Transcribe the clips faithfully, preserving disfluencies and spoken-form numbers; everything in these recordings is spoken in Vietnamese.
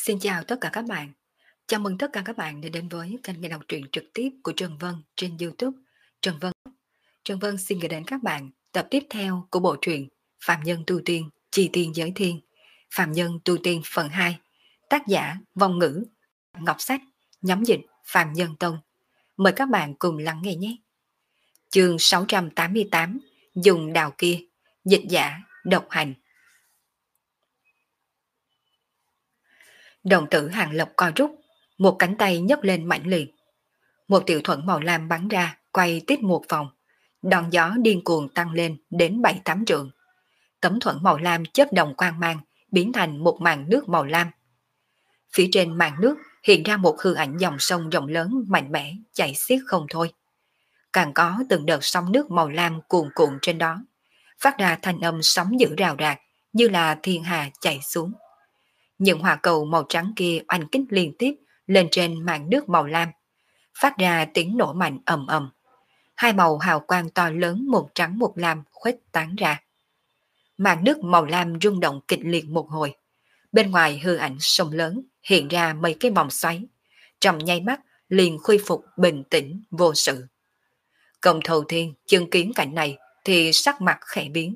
Xin chào tất cả các bạn. Chào mừng tất cả các bạn đã đến với kênh nghe đọc truyện trực tiếp của Trần Vân trên YouTube. Trần Vân Trần Vân xin gửi đến các bạn tập tiếp theo của bộ truyện Phạm Nhân Tu Tiên, Chi Tiên Giới Thiên, Phạm Nhân Tu Tiên phần hai, tác giả Vong Ngữ, Ngọc Sách, nhóm dịch Phạm Nhân Tông. Mời các bạn cùng lắng nghe nhé. Chương sáu trăm tám mươi tám, dùng đào kia, dịch giả, độc hành. Đồng tử Hàng Lập co rút, một cánh tay nhấc lên mạnh liệt. Một tiểu thuẫn màu lam bắn ra, quay tiếp một vòng. Đòn gió điên cuồng tăng lên đến bảy tám trượng. Tấm thuẫn màu lam chớp đồng quang mang, biến thành một màn nước màu lam. Phía trên màn nước hiện ra một hư ảnh dòng sông rộng lớn mạnh mẽ, chảy xiết không thôi. Càng có từng đợt sóng nước màu lam cuồn cuộn trên đó, phát ra thanh âm sóng dữ rào rạc, như là thiên hà chảy xuống. Những hỏa cầu màu trắng kia oanh kích liên tiếp lên trên màn nước màu lam, phát ra tiếng nổ mạnh ầm ầm. Hai màu hào quang to lớn một trắng một lam khuếch tán ra. Màn nước màu lam rung động kịch liệt một hồi. Bên ngoài hư ảnh sông lớn hiện ra mấy cái vòng xoáy. Trong nháy mắt liền khôi phục bình tĩnh vô sự. Công Thầu Thiên chứng kiến cảnh này thì sắc mặt khẽ biến.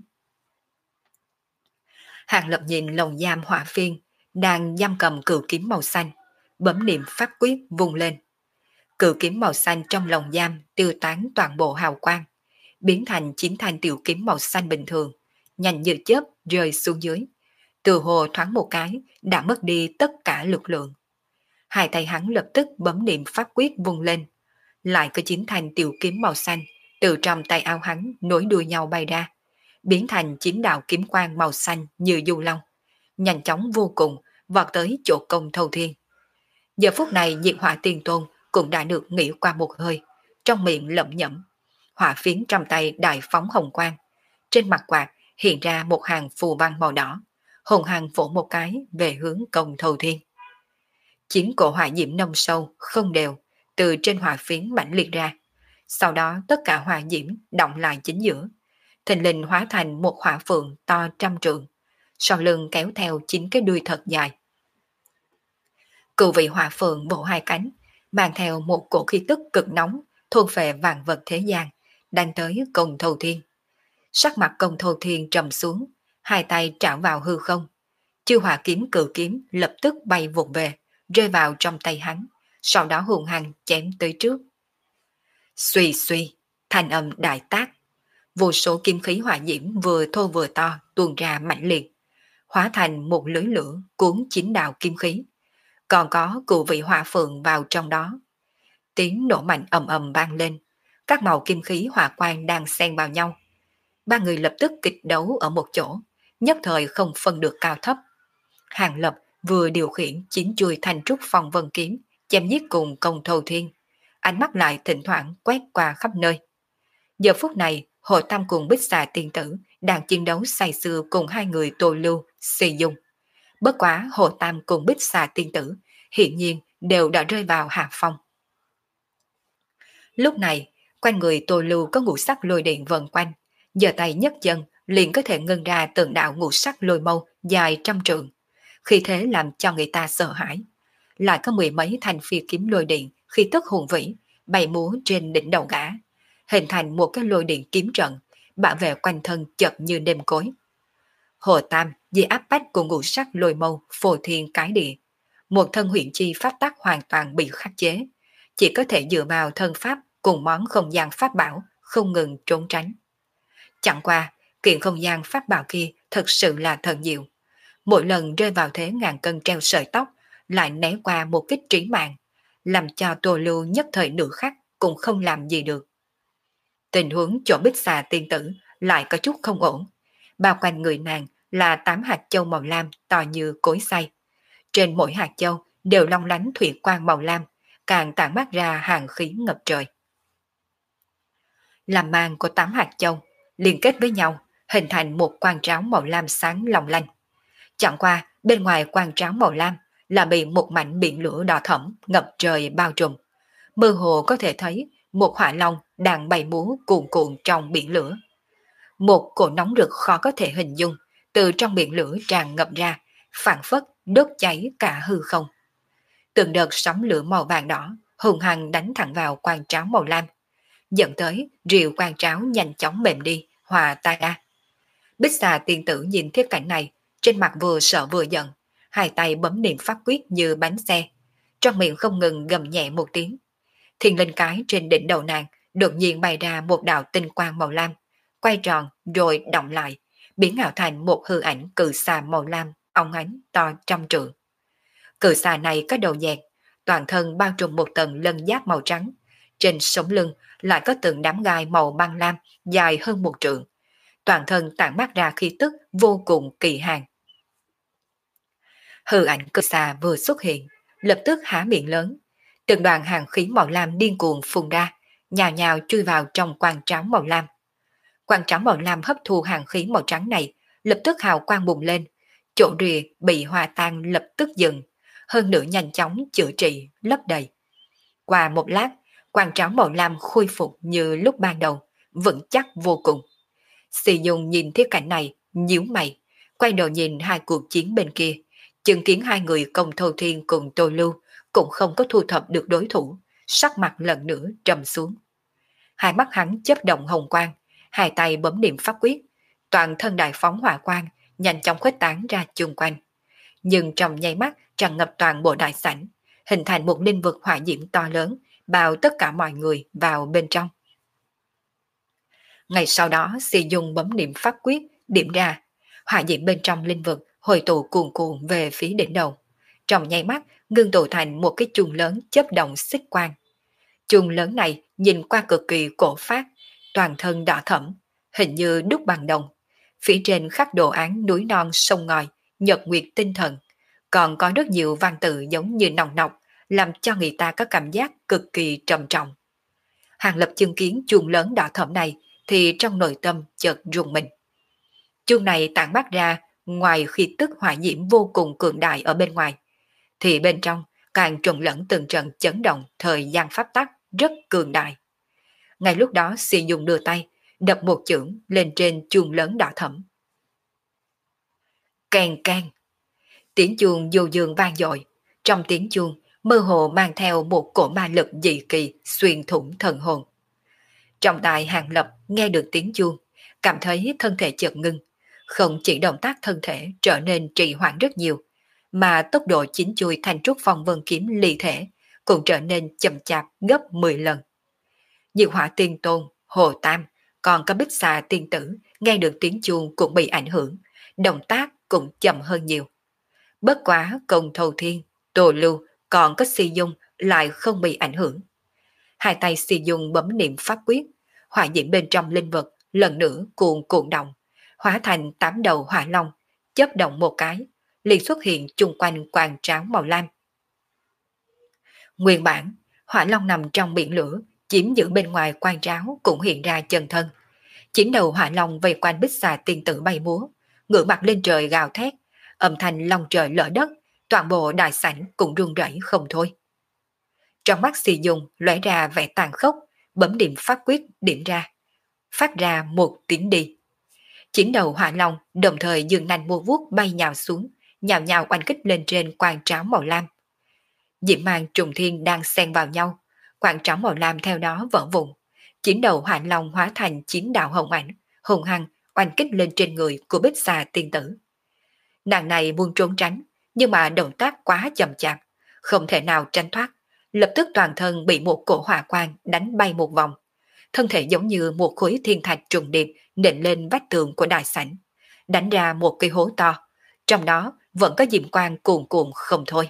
Hàng Lập nhìn lồng giam hỏa phiên đang giam cầm cửu kiếm màu xanh, bấm niệm pháp quyết vung lên. Cửu kiếm màu xanh trong lồng giam tiêu tán toàn bộ hào quang, biến thành chín thanh tiểu kiếm màu xanh bình thường, nhanh như chớp rơi xuống dưới. Từ hồ thoáng một cái đã mất đi tất cả lực lượng. Hai tay hắn lập tức bấm niệm pháp quyết vung lên, lại có chín thanh tiểu kiếm màu xanh từ trong tay áo hắn nối đuôi nhau bay ra, biến thành chín đạo kiếm quang màu xanh như du long, nhanh chóng vô cùng vọt tới chỗ Công Thầu Thiên. Giờ phút này Nhiệt Hỏa Tiên Tôn cũng đã được nghỉ qua một hơi, trong miệng lẩm nhẩm. Hỏa phiến trong tay đại phóng hồng quang, trên mặt quạt hiện ra một hàng phù văn màu đỏ, hùng hăng vỗ một cái về hướng Công Thầu Thiên. Chín cổ hỏa diễm nông sâu không đều từ trên hỏa phiến mãnh liệt ra, sau đó tất cả hỏa diễm động lại chính giữa, thình lình hóa thành một hỏa phượng to trăm trượng, sau lưng kéo theo chín cái đuôi thật dài. Cựu vị hỏa phượng vỗ hai cánh, mang theo một cổ khí tức cực nóng, thôn phệ vạn vật thế gian, đang tới Công Thầu Thiên. Sắc mặt Công Thầu Thiên trầm xuống, hai tay trảo vào hư không. Chư hỏa kiếm cự kiếm lập tức bay vụt về, rơi vào trong tay hắn, sau đó hùng hăng chém tới trước. Xuy xuy, thanh âm đại tác. Vô số kim khí hỏa diễm vừa thô vừa to tuôn ra mạnh liệt, hóa thành một lưới lửa cuốn chín đạo kim khí. Còn có cựu vị hỏa phượng vào trong đó. Tiếng nổ mạnh ầm ầm vang lên, các màu kim khí hỏa quang đang xen vào nhau. Ba người lập tức kịch đấu ở một chỗ, nhất thời không phân được cao thấp. Hàng Lập vừa điều khiển chín chuôi thanh trúc phong vân kiếm, chém giết cùng Công Thầu Thiên, ánh mắt lại thỉnh thoảng quét qua khắp nơi. Giờ phút này, Hồ Tam cùng Bích Xà Tiên Tử đang chiến đấu say sưa cùng hai người Tô Lưu, Xì Dung. Bất quá Hồ Tam cùng Bích Xà Tiên Tử hiện nhiên đều đã rơi vào hạ phong. Lúc này, quanh người Tô Lưu có ngũ sắc lôi điện vần quanh, giơ tay nhấc chân liền có thể ngưng ra từng đạo ngũ sắc lôi mâu dài trăm trượng, khi thế làm cho người ta sợ hãi. Lại có mười mấy thanh phi kiếm lôi điện khi tức hùng vĩ bay múa trên đỉnh đầu gã, hình thành một cái lôi điện kiếm trận, bảo vệ quanh thân chật như đêm cối. Hồ Tam dưới áp bách của ngũ sắc lôi mâu phô thiên cái địa, một thân huyền chi pháp tắc hoàn toàn bị khắc chế, chỉ có thể dựa vào thân pháp cùng món không gian pháp bảo không ngừng trốn tránh. Chẳng qua, kiện không gian pháp bảo kia thật sự là thần diệu. Mỗi lần rơi vào thế ngàn cân treo sợi tóc, lại né qua một kích trí mạng, làm cho Tô Lưu nhất thời nửa khắc cũng không làm gì được. Tình huống chỗ Bích Xà Tiên Tử lại có chút không ổn. Bao quanh người nàng là tám hạt châu màu lam to như cối xay. Trên mỗi hạt châu đều long lánh thủy quang màu lam, càng tản mát ra hàng khí ngập trời. Làm màn của tám hạt châu liên kết với nhau, hình thành một quang tráo màu lam sáng long lanh. Chẳng qua, bên ngoài quang tráo màu lam là bị một mảnh biển lửa đỏ thẫm ngập trời bao trùm. Mơ hồ có thể thấy một hỏa long đang bay múa cuồn cuộn trong biển lửa. Một cỗ nóng rực khó có thể hình dung từ trong biển lửa tràn ngập ra, phảng phất đốt cháy cả hư không. Từng đợt sóng lửa màu vàng đỏ hùng hăng đánh thẳng vào quan tráo màu lam, dẫn tới rìu quan tráo nhanh chóng mềm đi, hòa tan ra. Bích xà tiên tử nhìn thiết cảnh này, trên mặt vừa sợ vừa giận, hai tay bấm niệm pháp quyết như bánh xe, trong miệng không ngừng gầm nhẹ một tiếng. Thiên linh cái trên đỉnh đầu nàng đột nhiên bày ra một đạo tinh quang màu lam, quay tròn rồi động lại, biến ảo thành một hư ảnh cự xà màu lam, óng ánh to trăm trượng. Cự xà này có đầu dẹt, toàn thân bao trùm một tầng lân giáp màu trắng, trên sống lưng lại có từng đám gai màu băng lam dài hơn một trượng, toàn thân tản mát ra khí tức vô cùng kỳ hàn. Hư ảnh cự xà vừa xuất hiện, lập tức há miệng lớn, từng đoàn hàng khí màu lam điên cuồng phun ra, nhào nhào chui vào trong quan tráo màu lam. Quan tráo màu lam hấp thu hàng khí màu trắng này, lập tức hào quang bùng lên, chỗ rìa bị hòa tan lập tức dừng, hơn nữa nhanh chóng chữa trị, lấp đầy. Qua một lát, quan tráo màu lam khôi phục như lúc ban đầu, vững chắc vô cùng. Sì Dung nhìn thiết cảnh này, nhíu mày, quay đầu nhìn hai cuộc chiến bên kia, chứng kiến hai người Công Thâu Thiên cùng Tô Lưu cũng không có thu thập được đối thủ, sắc mặt lần nữa trầm xuống. Hai mắt hắn chớp động hồng quang, hai tay bấm niệm pháp quyết, toàn thân đại phóng hỏa quang, nhanh chóng khuếch tán ra chung quanh. Nhưng trong nháy mắt tràn ngập toàn bộ đại sảnh, hình thành một linh vực hỏa diễm to lớn, bao tất cả mọi người vào bên trong. Ngày sau đó, Si Dung bấm niệm pháp quyết, điểm ra, hỏa diễm bên trong linh vực hồi tụ cuồn cuộn về phía đỉnh đầu. Trong nháy mắt, ngưng tụ thành một cái chuông lớn chớp động xích quang. Chuông lớn này nhìn qua cực kỳ cổ phát, toàn thân đỏ thẫm, hình như đúc bằng đồng. Phía trên khắc đồ án núi non sông ngòi, nhật nguyệt tinh thần, còn có rất nhiều văn tự giống như nòng nọc, làm cho người ta có cảm giác cực kỳ trầm trọng. Hàng Lập chứng kiến chuông lớn đỏ thẫm này thì trong nội tâm chợt rùng mình. Chuông này tản mát ra ngoài khí tức hỏa diễm vô cùng cường đại ở bên ngoài, thì bên trong càng trộn lẫn từng trận chấn động thời gian pháp tắc rất cường đại. Ngay lúc đó Si Dung đưa tay, đập một chưởng lên trên chuông lớn đỏ thẫm. Keng keng, tiếng chuông vô dương vang dội, trong tiếng chuông mơ hồ mang theo một cổ ma lực dị kỳ xuyên thủng thần hồn. Trong tai Hàng Lập nghe được tiếng chuông, cảm thấy thân thể chợt ngưng, không chỉ động tác thân thể trở nên trì hoãn rất nhiều, mà tốc độ chín chui thành trúc phong vân kiếm ly thể cũng trở nên chậm chạp gấp mười lần. Diệu Hỏa Tiên Tôn, Hồ Tam, còn có Bích Xà Tiên Tử nghe được tiếng chuông cũng bị ảnh hưởng, động tác cũng chậm hơn nhiều. Bất quá Công Thâu Thiên, Tô Lưu còn có Si Dung lại không bị ảnh hưởng. Hai tay Si Dung bấm niệm pháp quyết, hỏa diễm bên trong linh vật lần nữa cuồn cuộn động, hóa thành tám đầu hỏa long, chớp động một cái, liền xuất hiện chung quanh quan tráo màu lam. Nguyên bản, hỏa long nằm trong biển lửa, chiếm giữ bên ngoài quan tráo cũng hiện ra chân thân. Chín đầu hỏa long vây quanh Bích Xà Tiên Tử bay múa, ngửa mặt lên trời gào thét, âm thanh long trời lở đất, toàn bộ đại sảnh cũng rung rẩy không thôi. Trong mắt Si Dung lóe ra vẻ tàn khốc, bấm điểm pháp quyết điểm ra, phát ra một tiếng đi. Chín đầu hỏa long đồng thời dừng nành mua vuốt bay nhào xuống, nhào nhào oanh kích lên trên quan tráo màu lam. Diễm mang trùng thiên đang xen vào nhau, quan tráo màu lam theo đó vỡ vụn. Chín đầu hỏa long hóa thành chín đạo hồng ảnh, hùng hăng oanh kích lên trên người của Bích Xà Tiên Tử. Nàng này muốn trốn tránh, nhưng mà động tác quá chậm chạp, không thể nào tránh thoát, lập tức toàn thân bị một cổ hỏa quang đánh bay một vòng. Thân thể giống như một khối thiên thạch trùng điệp nện lên vách tường của đại sảnh, đánh ra một cái hố to, trong đó vẫn có diệm quang cuồn cuộn không thôi.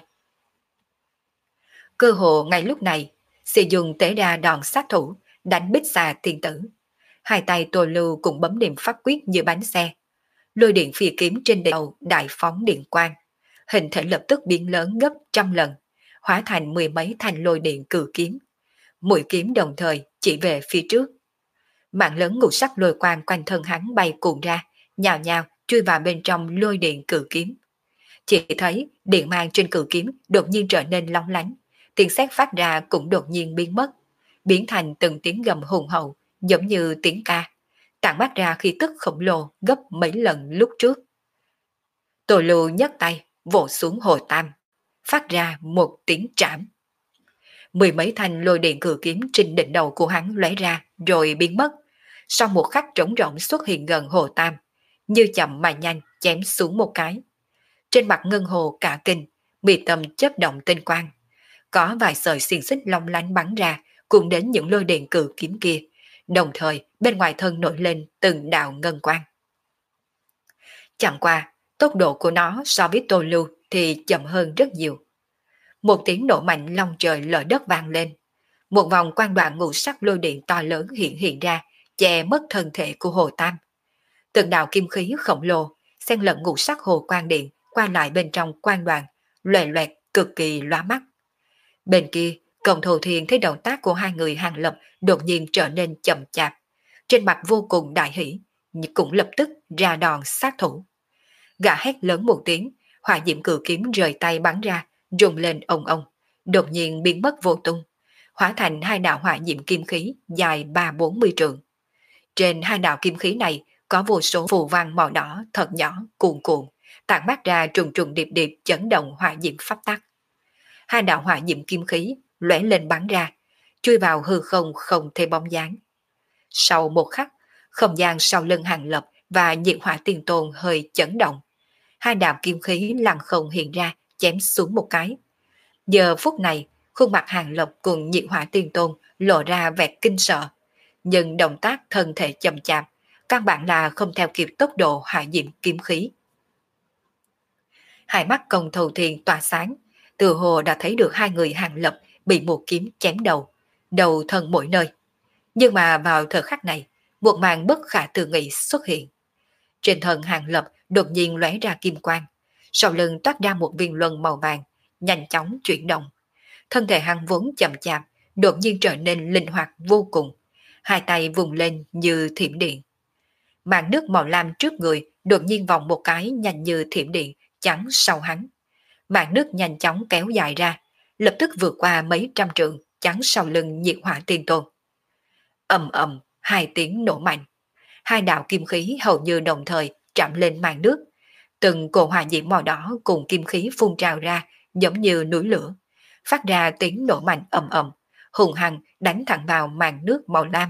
Cơ hồ ngay lúc này, Si Dung tế ra đòn sát thủ, đánh Bích Xà Tiên Tử. Hai tay Tô Lưu cũng bấm niệm pháp quyết như bánh xe. Lôi điện phi kiếm trên đầu đại phóng điện quang, hình thể lập tức biến lớn gấp trăm lần, hóa thành mười mấy thanh lôi điện cử kiếm. Mũi kiếm đồng thời chỉ về phía trước. Mạng lớn ngũ sắc lôi quang quanh thân hắn bay cuộn ra, nhào nhào chui vào bên trong lôi điện cử kiếm. Chỉ thấy điện mang trên cử kiếm đột nhiên trở nên long lánh, tiếng sét phát ra cũng đột nhiên biến mất, biến thành từng tiếng gầm hùng hậu, giống như tiếng ca, tản mát ra khí tức khổng lồ gấp mấy lần lúc trước. Tô Lưu nhấc tay, vỗ xuống Hồ Tam, phát ra một tiếng trảm. Mười mấy thanh lôi điện cử kiếm trên đỉnh đầu của hắn lóe ra rồi biến mất. Sau một khắc trống rỗng xuất hiện gần Hồ Tam, như chậm mà nhanh chém xuống một cái. Trên mặt ngân hồ cả kinh, mi tâm chớp động tinh quang. Có vài sợi xiềng xích long lánh bắn ra, cùng đến những lôi điện cử kiếm kia. Đồng thời, bên ngoài thân nổi lên từng đạo ngân quang. Chẳng qua, tốc độ của nó so với Tô Lưu thì chậm hơn rất nhiều. Một tiếng nổ mạnh long trời lở đất vang lên. Một vòng quang đoạn ngũ sắc lôi điện to lớn hiện hiện ra, che mất thân thể của Hồ Tam. Từng đạo kim khí khổng lồ, xen lẫn ngũ sắc hồ quang điện qua lại bên trong quang đoàn, loè loẹt cực kỳ lóa mắt. Bên kia, Cộng Thù Thiên thấy động tác của hai người Hàng Lập đột nhiên trở nên chậm chạp, trên mặt vô cùng đại hỷ, nhưng cũng lập tức ra đòn sát thủ. Gã hét lớn một tiếng, hỏa diễm cử kiếm rời tay bắn ra, rung lên ông ông, đột nhiên biến mất vô tung, hóa thành hai đạo hỏa diễm kim khí dài ba bốn mươi trượng. Trên hai đạo kim khí này có vô số phù văn màu đỏ thật nhỏ cuồn cuộn, tản mát ra trùng trùng điệp điệp chấn động hỏa diễm pháp tắc. Hai đạo hỏa diễm kim khí lóe lên bắn ra, chui vào hư không không thấy bóng dáng. Sau một khắc, không gian sau lưng Hàng Lập và Nhiệt Hỏa Tiên Tôn hơi chấn động. Hai đạo kim khí lặng không hiện ra, chém xuống một cái. Giờ phút này, khuôn mặt Hàng Lập cùng Nhiệt Hỏa Tiên Tôn lộ ra vẻ kinh sợ, nhưng động tác thân thể chậm chạp, căn bản là không theo kịp tốc độ hỏa diễm kim khí. Hai mắt Cộng Thù Thiên tỏa sáng, từ hồ đã thấy được hai người Hàng Lập bị một kiếm chém đầu, đầu thân mỗi nơi. Nhưng mà vào thời khắc này, một màn bất khả tư nghị xuất hiện. Trên thân Hàng Lập đột nhiên lóe ra kim quang, sau lưng toát ra một viên luân màu vàng, nhanh chóng chuyển động. Thân thể hắn vốn chậm chạp, đột nhiên trở nên linh hoạt vô cùng, hai tay vùng lên như thiểm điện. Màn nước màu lam trước người đột nhiên vòng một cái nhanh như thiểm điện chắn sau hắn. Màn nước nhanh chóng kéo dài ra, lập tức vượt qua mấy trăm trượng chắn sau lưng Nhiệt Hỏa Tiên Tôn. Ầm ầm, hai tiếng nổ mạnh. Hai đạo kim khí hầu như đồng thời chạm lên màn nước. Từng cỗ hỏa diễm màu đỏ cùng kim khí phun trào ra giống như núi lửa, phát ra tiếng nổ mạnh ầm ầm, hùng hăng đánh thẳng vào màn nước màu lam.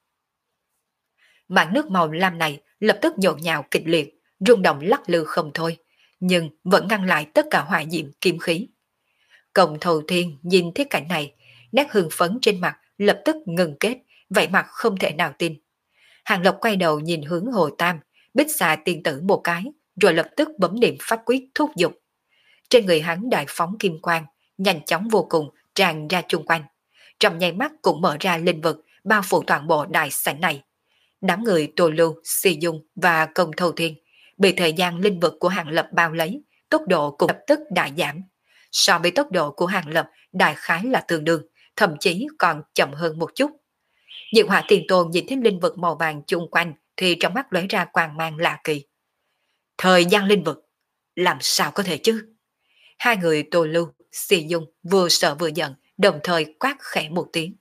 Màn nước màu lam này lập tức nhộn nhạo kịch liệt, rung động lắc lư không thôi, nhưng vẫn ngăn lại tất cả hỏa diễm kim khí. Cộng Thù Thiên nhìn thấy cảnh này, nét hưng phấn trên mặt lập tức ngừng kết, vậy mặt không thể nào tin. Hàng Lập quay đầu nhìn hướng Hồ Tam, bích xà tiên tử một cái, rồi lập tức bấm niệm pháp quyết thúc giục. Trên người hắn đại phóng kim quang, nhanh chóng vô cùng tràn ra chung quanh. Trong nháy mắt cũng mở ra linh vực, bao phủ toàn bộ đại sảnh này. Đám người Tô Lưu, Si Dung và Công Thâu Thiên bị thời gian linh vực của Hàng Lập bao lấy, tốc độ cũng lập tức đại giảm. So với tốc độ của Hàng Lập đại khái là tương đương, thậm chí còn chậm hơn một chút. Nhiệt Hỏa Tiền Tôn nhìn thấy linh vực màu vàng chung quanh thì trong mắt lóe ra quang mang lạ kỳ. Thời gian linh vực, làm sao có thể chứ? Hai người Tô Lưu, Si Dung vừa sợ vừa giận, đồng thời quát khẽ một tiếng.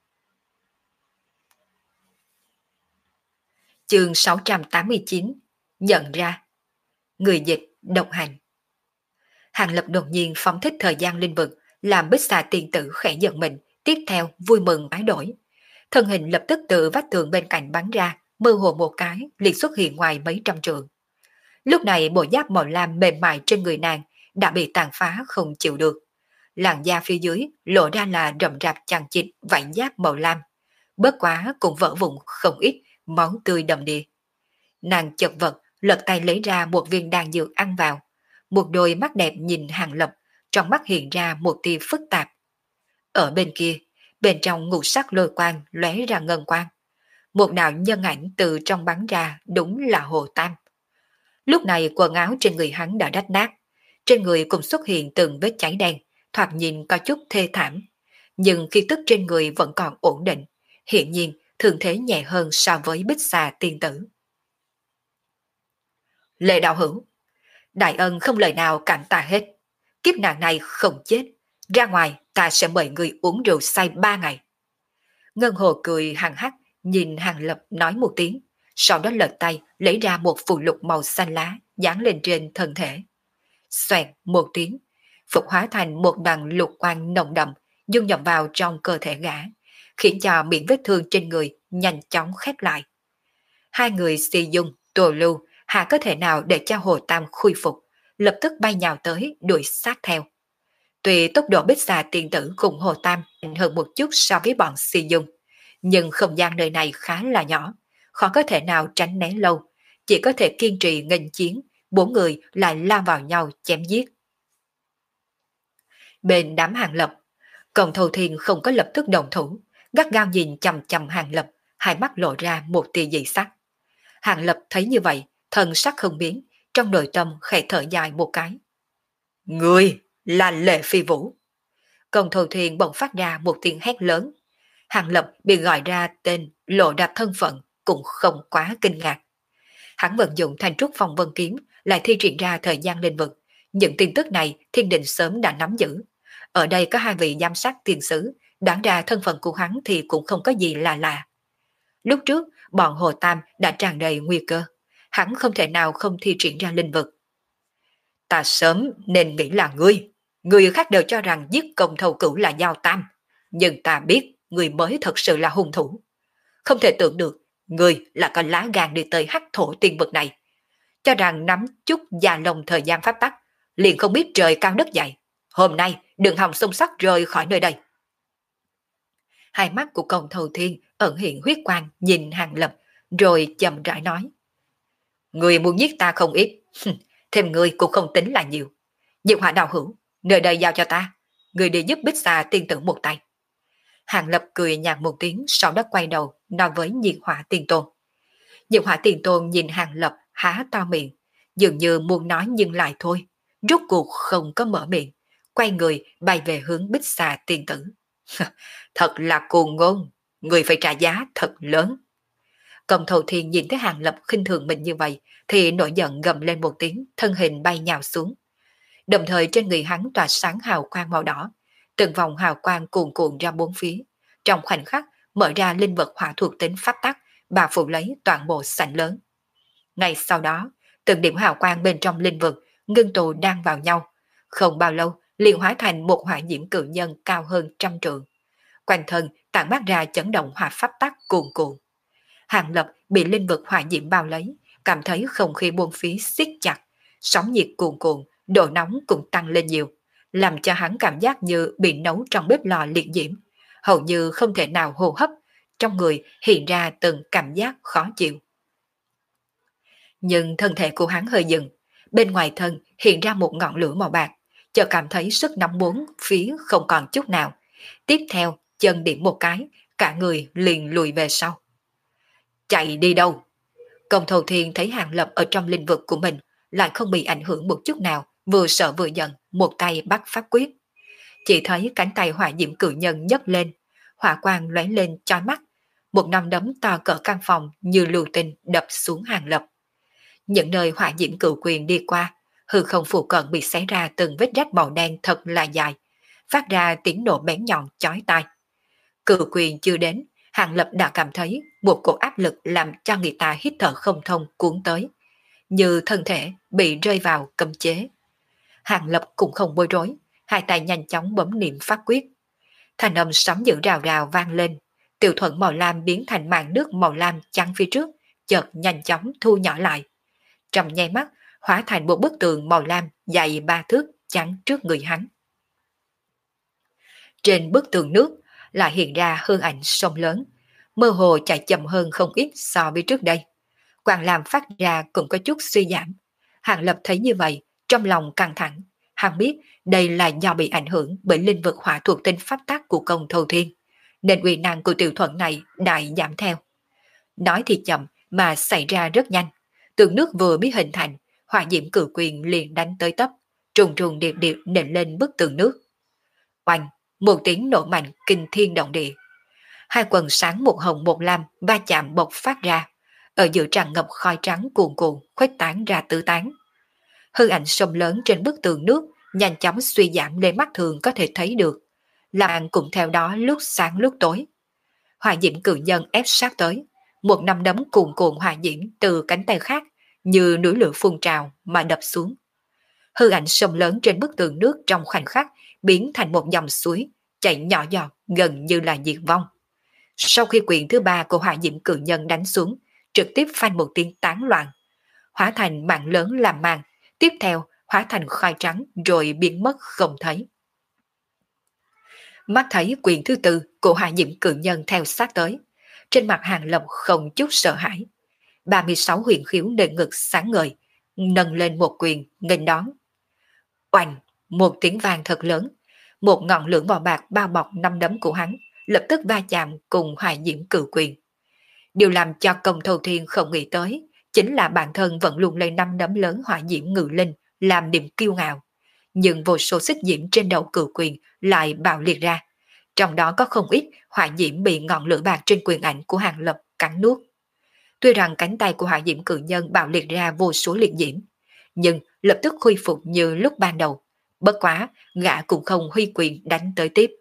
Chương sáu trăm tám mươi chín, nhận ra. Người dịch, độc hành. Hàng Lập đột nhiên phóng thích thời gian linh vực, làm bích xà tiên tử khẽ giận mình, tiếp theo vui mừng bái đổi. Thân hình lập tức từ vách tường bên cạnh bắn ra, mơ hồ một cái, liền xuất hiện ngoài mấy trăm trượng. Lúc này bộ giáp màu lam mềm mại trên người nàng đã bị tàn phá không chịu được. Làn da phía dưới lộ ra là rậm rạp chằng chịt vảy giáp màu lam. Bớt quá cũng vỡ vụn không ít, máu tươi đầm đìa. Nàng chật vật, lật tay lấy ra một viên đan dược ăn vào. Một đôi mắt đẹp nhìn Hàng Lập, trong mắt hiện ra một tia phức tạp. Ở bên kia, bên trong ngũ sắc lôi quang lóe ra ngân quang. Một đạo nhân ảnh từ trong bắn ra đúng là Hồ Tam. Lúc này quần áo trên người hắn đã rách nát, trên người cũng xuất hiện từng vết cháy đen, thoạt nhìn có chút thê thảm. Nhưng khí tức trên người vẫn còn ổn định, hiện nhiên thường thế nhẹ hơn so với bích xà tiên tử. Lệ đạo hữu, đại ân không lời nào cảm tạ hết. Kiếp nạn này không chết, ra ngoài ta sẽ mời người uống rượu say ba ngày. Ngân Hồ cười hằng hắc, nhìn Hàng Lập nói một tiếng, sau đó lật tay lấy ra một phù lục màu xanh lá dán lên trên thân thể. xoẹt một tiếng, phục hóa thành một đoàn lục quang nồng đậm, dung nhập vào trong cơ thể gã, khiến cho miệng vết thương trên người nhanh chóng khép lại. Hai người Si Dung, Tô Lưu hạ có thể nào để cho Hồ Tam khôi phục, lập tức bay nhào tới đuổi sát theo. Tuy tốc độ Bích Xà tiên tử cùng Hồ Tam nhanh hơn một chút so với bọn Si Dung, nhưng không gian nơi này khá là nhỏ, khó có thể nào tránh né lâu, chỉ có thể kiên trì nghênh chiến, bốn người lại lao vào nhau chém giết. Bên đám Hàng Lập, Cộng Thầu Thiên không có lập tức đồng thủ, gắt gao nhìn chằm chằm Hàng Lập, hai mắt lộ ra một tia dị sắc. Hàng Lập thấy như vậy, thần sắc không biến, trong nội tâm khẽ thở dài một cái. Người là Lệ Phi Vũ. Cộng Thầu Thiên bỗng phát ra một tiếng hét lớn. Hàng Lập bị gọi ra tên, lộ ra thân phận, cũng không quá kinh ngạc. Hắn vận dụng thành trúc phong vân kiếm, lại thi triển ra thời gian linh vực. Những tin tức này thiên đình sớm đã nắm giữ. Ở đây có hai vị giám sát tiền sứ, đoán ra thân phận của hắn thì cũng không có gì là lạ. Lúc trước, bọn Hồ Tam đã tràn đầy nguy cơ. Hắn không thể nào không thi triển ra linh vực. Ta sớm nên nghĩ là ngươi. Người khác đều cho rằng giết Công Thầu Cửu là Giao Tam. Nhưng ta biết người mới thật sự là hung thủ. Không thể tưởng được người là có lá gan đi tới hắc thổ tiên vực này. Cho rằng nắm chút già lông thời gian pháp tắc, liền không biết trời cao đất dày. Hôm nay đừng hòng xông sắc rời khỏi nơi đây. Hai mắt của Công Thầu Thiên ẩn hiện huyết quang nhìn Hàng Lập, rồi chậm rãi nói. Người muốn giết ta không ít, thêm người cũng không tính là nhiều. Diệu Hỏa đạo hữu, nơi đây giao cho ta, người đi giúp Bích Xà tiên tử một tay. Hàng Lập cười nhạt một tiếng, sau đó quay đầu nói với Nhiệt Hỏa Tiên Tôn. Nhiệt Hỏa Tiên Tôn nhìn Hàng Lập há to miệng, dường như muốn nói nhưng lại thôi, rốt cuộc không có mở miệng, quay người bay về hướng Bích Xà tiên tử. Thật là cuồng ngôn, người phải trả giá thật lớn. Công Thầu Thiên nhìn thấy Hàng Lập khinh thường mình như vậy, thì nổi giận gầm lên một tiếng, thân hình bay nhào xuống. Đồng thời trên người hắn tỏa sáng hào quang màu đỏ, từng vòng hào quang cuồn cuộn ra bốn phía, trong khoảnh khắc mở ra linh vật hỏa thuộc tính pháp tắc, bà phủ lấy toàn bộ sảnh lớn. Ngay sau đó, từng điểm hào quang bên trong linh vật ngưng tụ đang vào nhau, không bao lâu liền hóa thành một hỏa diễm cự nhân cao hơn trăm trượng. Quanh thân tản mát ra chấn động hỏa pháp tắc cuồn cuộn. Hàng Lập bị linh vật hỏa diễm bao lấy, cảm thấy không khí buông phí siết chặt, sóng nhiệt cuồn cuộn, độ nóng cũng tăng lên nhiều, làm cho hắn cảm giác như bị nấu trong bếp lò liệt diễm, hầu như không thể nào hô hấp, trong người hiện ra từng cảm giác khó chịu. Nhưng thân thể của hắn hơi dừng, bên ngoài thân hiện ra một ngọn lửa màu bạc, chợt cảm thấy sức nóng bốn phía không còn chút nào. Tiếp theo, chân điểm một cái, cả người liền lùi về sau. Chạy đi đâu? Công Thầu Thiên thấy Hàng Lập ở trong lĩnh vực của mình lại không bị ảnh hưởng một chút nào, vừa sợ vừa giận, một tay bắt pháp quyết. Chỉ thấy cánh tay hỏa diễm cự nhân nhấc lên, hỏa quang lóe lên chói mắt, một nắm đấm to cỡ căn phòng như lưu tinh đập xuống Hàng Lập. Những nơi hỏa diễm cự quyền đi qua, hư không phụ cận bị xé ra từng vết rách màu đen thật là dài, phát ra tiếng nổ bén nhọn chói tai. Cự quyền chưa đến, Hàng Lập đã cảm thấy một cỗ áp lực làm cho người ta hít thở không thông cuốn tới, như thân thể bị rơi vào cấm chế. Hàng Lập cũng không bối rối, hai tay nhanh chóng bấm niệm pháp quyết. Thanh âm sóng dữ rào rào vang lên, tiểu thuận màu lam biến thành màn nước màu lam trắng phía trước, chợt nhanh chóng thu nhỏ lại. Trong nháy mắt, hóa thành một bức tường màu lam dài ba thước chắn trước người hắn. Trên bức tường nước lại hiện ra hương ảnh sông lớn, mơ hồ chạy chậm hơn không ít so với trước đây. Quang làm phát ra cũng có chút suy giảm. Hàng Lập thấy như vậy, trong lòng căng thẳng. Hắn biết đây là do bị ảnh hưởng bởi linh vực hỏa thuộc tính pháp tác của Công Thầu Thiên, nên uy năng của tiểu thuận này đại giảm theo. Nói thì chậm mà xảy ra rất nhanh. Tường nước vừa mới hình thành, hỏa diễm cử quyền liền đánh tới tấp, trùng trùng điệp điệp nện lên bức tường nước. Oanh, một tiếng nổ mạnh kinh thiên động địa. Hai quần sáng một hồng một lam va chạm bộc phát ra, ở giữa tràn ngập khói trắng cuồn cuộn khuếch tán ra tứ tán. Hư ảnh sông lớn trên bức tường nước nhanh chóng suy giảm lên mắt thường có thể thấy được, làm cũng theo đó lúc sáng lúc tối. Hỏa diễm cự nhân ép sát tới, một nắm đấm cuồn cuộn hỏa diễm từ cánh tay khác như núi lửa phun trào mà đập xuống. hư ảnh sông lớn trên bức tường nước trong khoảnh khắc biến thành một dòng suối, chảy nhỏ giọt gần như là diệt vong. Sau khi quyền thứ ba của hỏa diễm cự nhân đánh xuống, trực tiếp phanh một tiếng tán loạn, hóa thành mạng lớn làm màn, tiếp theo hóa thành khoai trắng rồi biến mất không thấy. Mắt thấy quyền thứ tư của hỏa diễm cự nhân theo sát tới, trên mặt Hàng Lập không chút sợ hãi. ba mươi sáu huyền khiếu nơi ngực sáng ngời, nâng lên một quyền nghênh đón. Oanh, một tiếng vang thật lớn, một ngọn lửa màu bạc bao bọc năm đấm của hắn, lập tức va chạm cùng hỏa diễm cự quyền. Điều làm cho Công Thâu Thiên không nghĩ tới chính là bản thân vẫn luôn lấy năm đấm lớn hỏa diễm ngự linh làm niềm kiêu ngạo, nhưng vô số xích diễm trên đầu cự quyền lại bạo liệt ra, trong đó có không ít hỏa diễm bị ngọn lửa bạc trên quyền ảnh của Hàng Lập cắn nuốt. Tuy rằng cánh tay của hỏa diễm cự nhân bạo liệt ra vô số liệt diễm, nhưng lập tức khôi phục như lúc ban đầu. Bất quá, gã cũng không huy quyền đánh tới tiếp.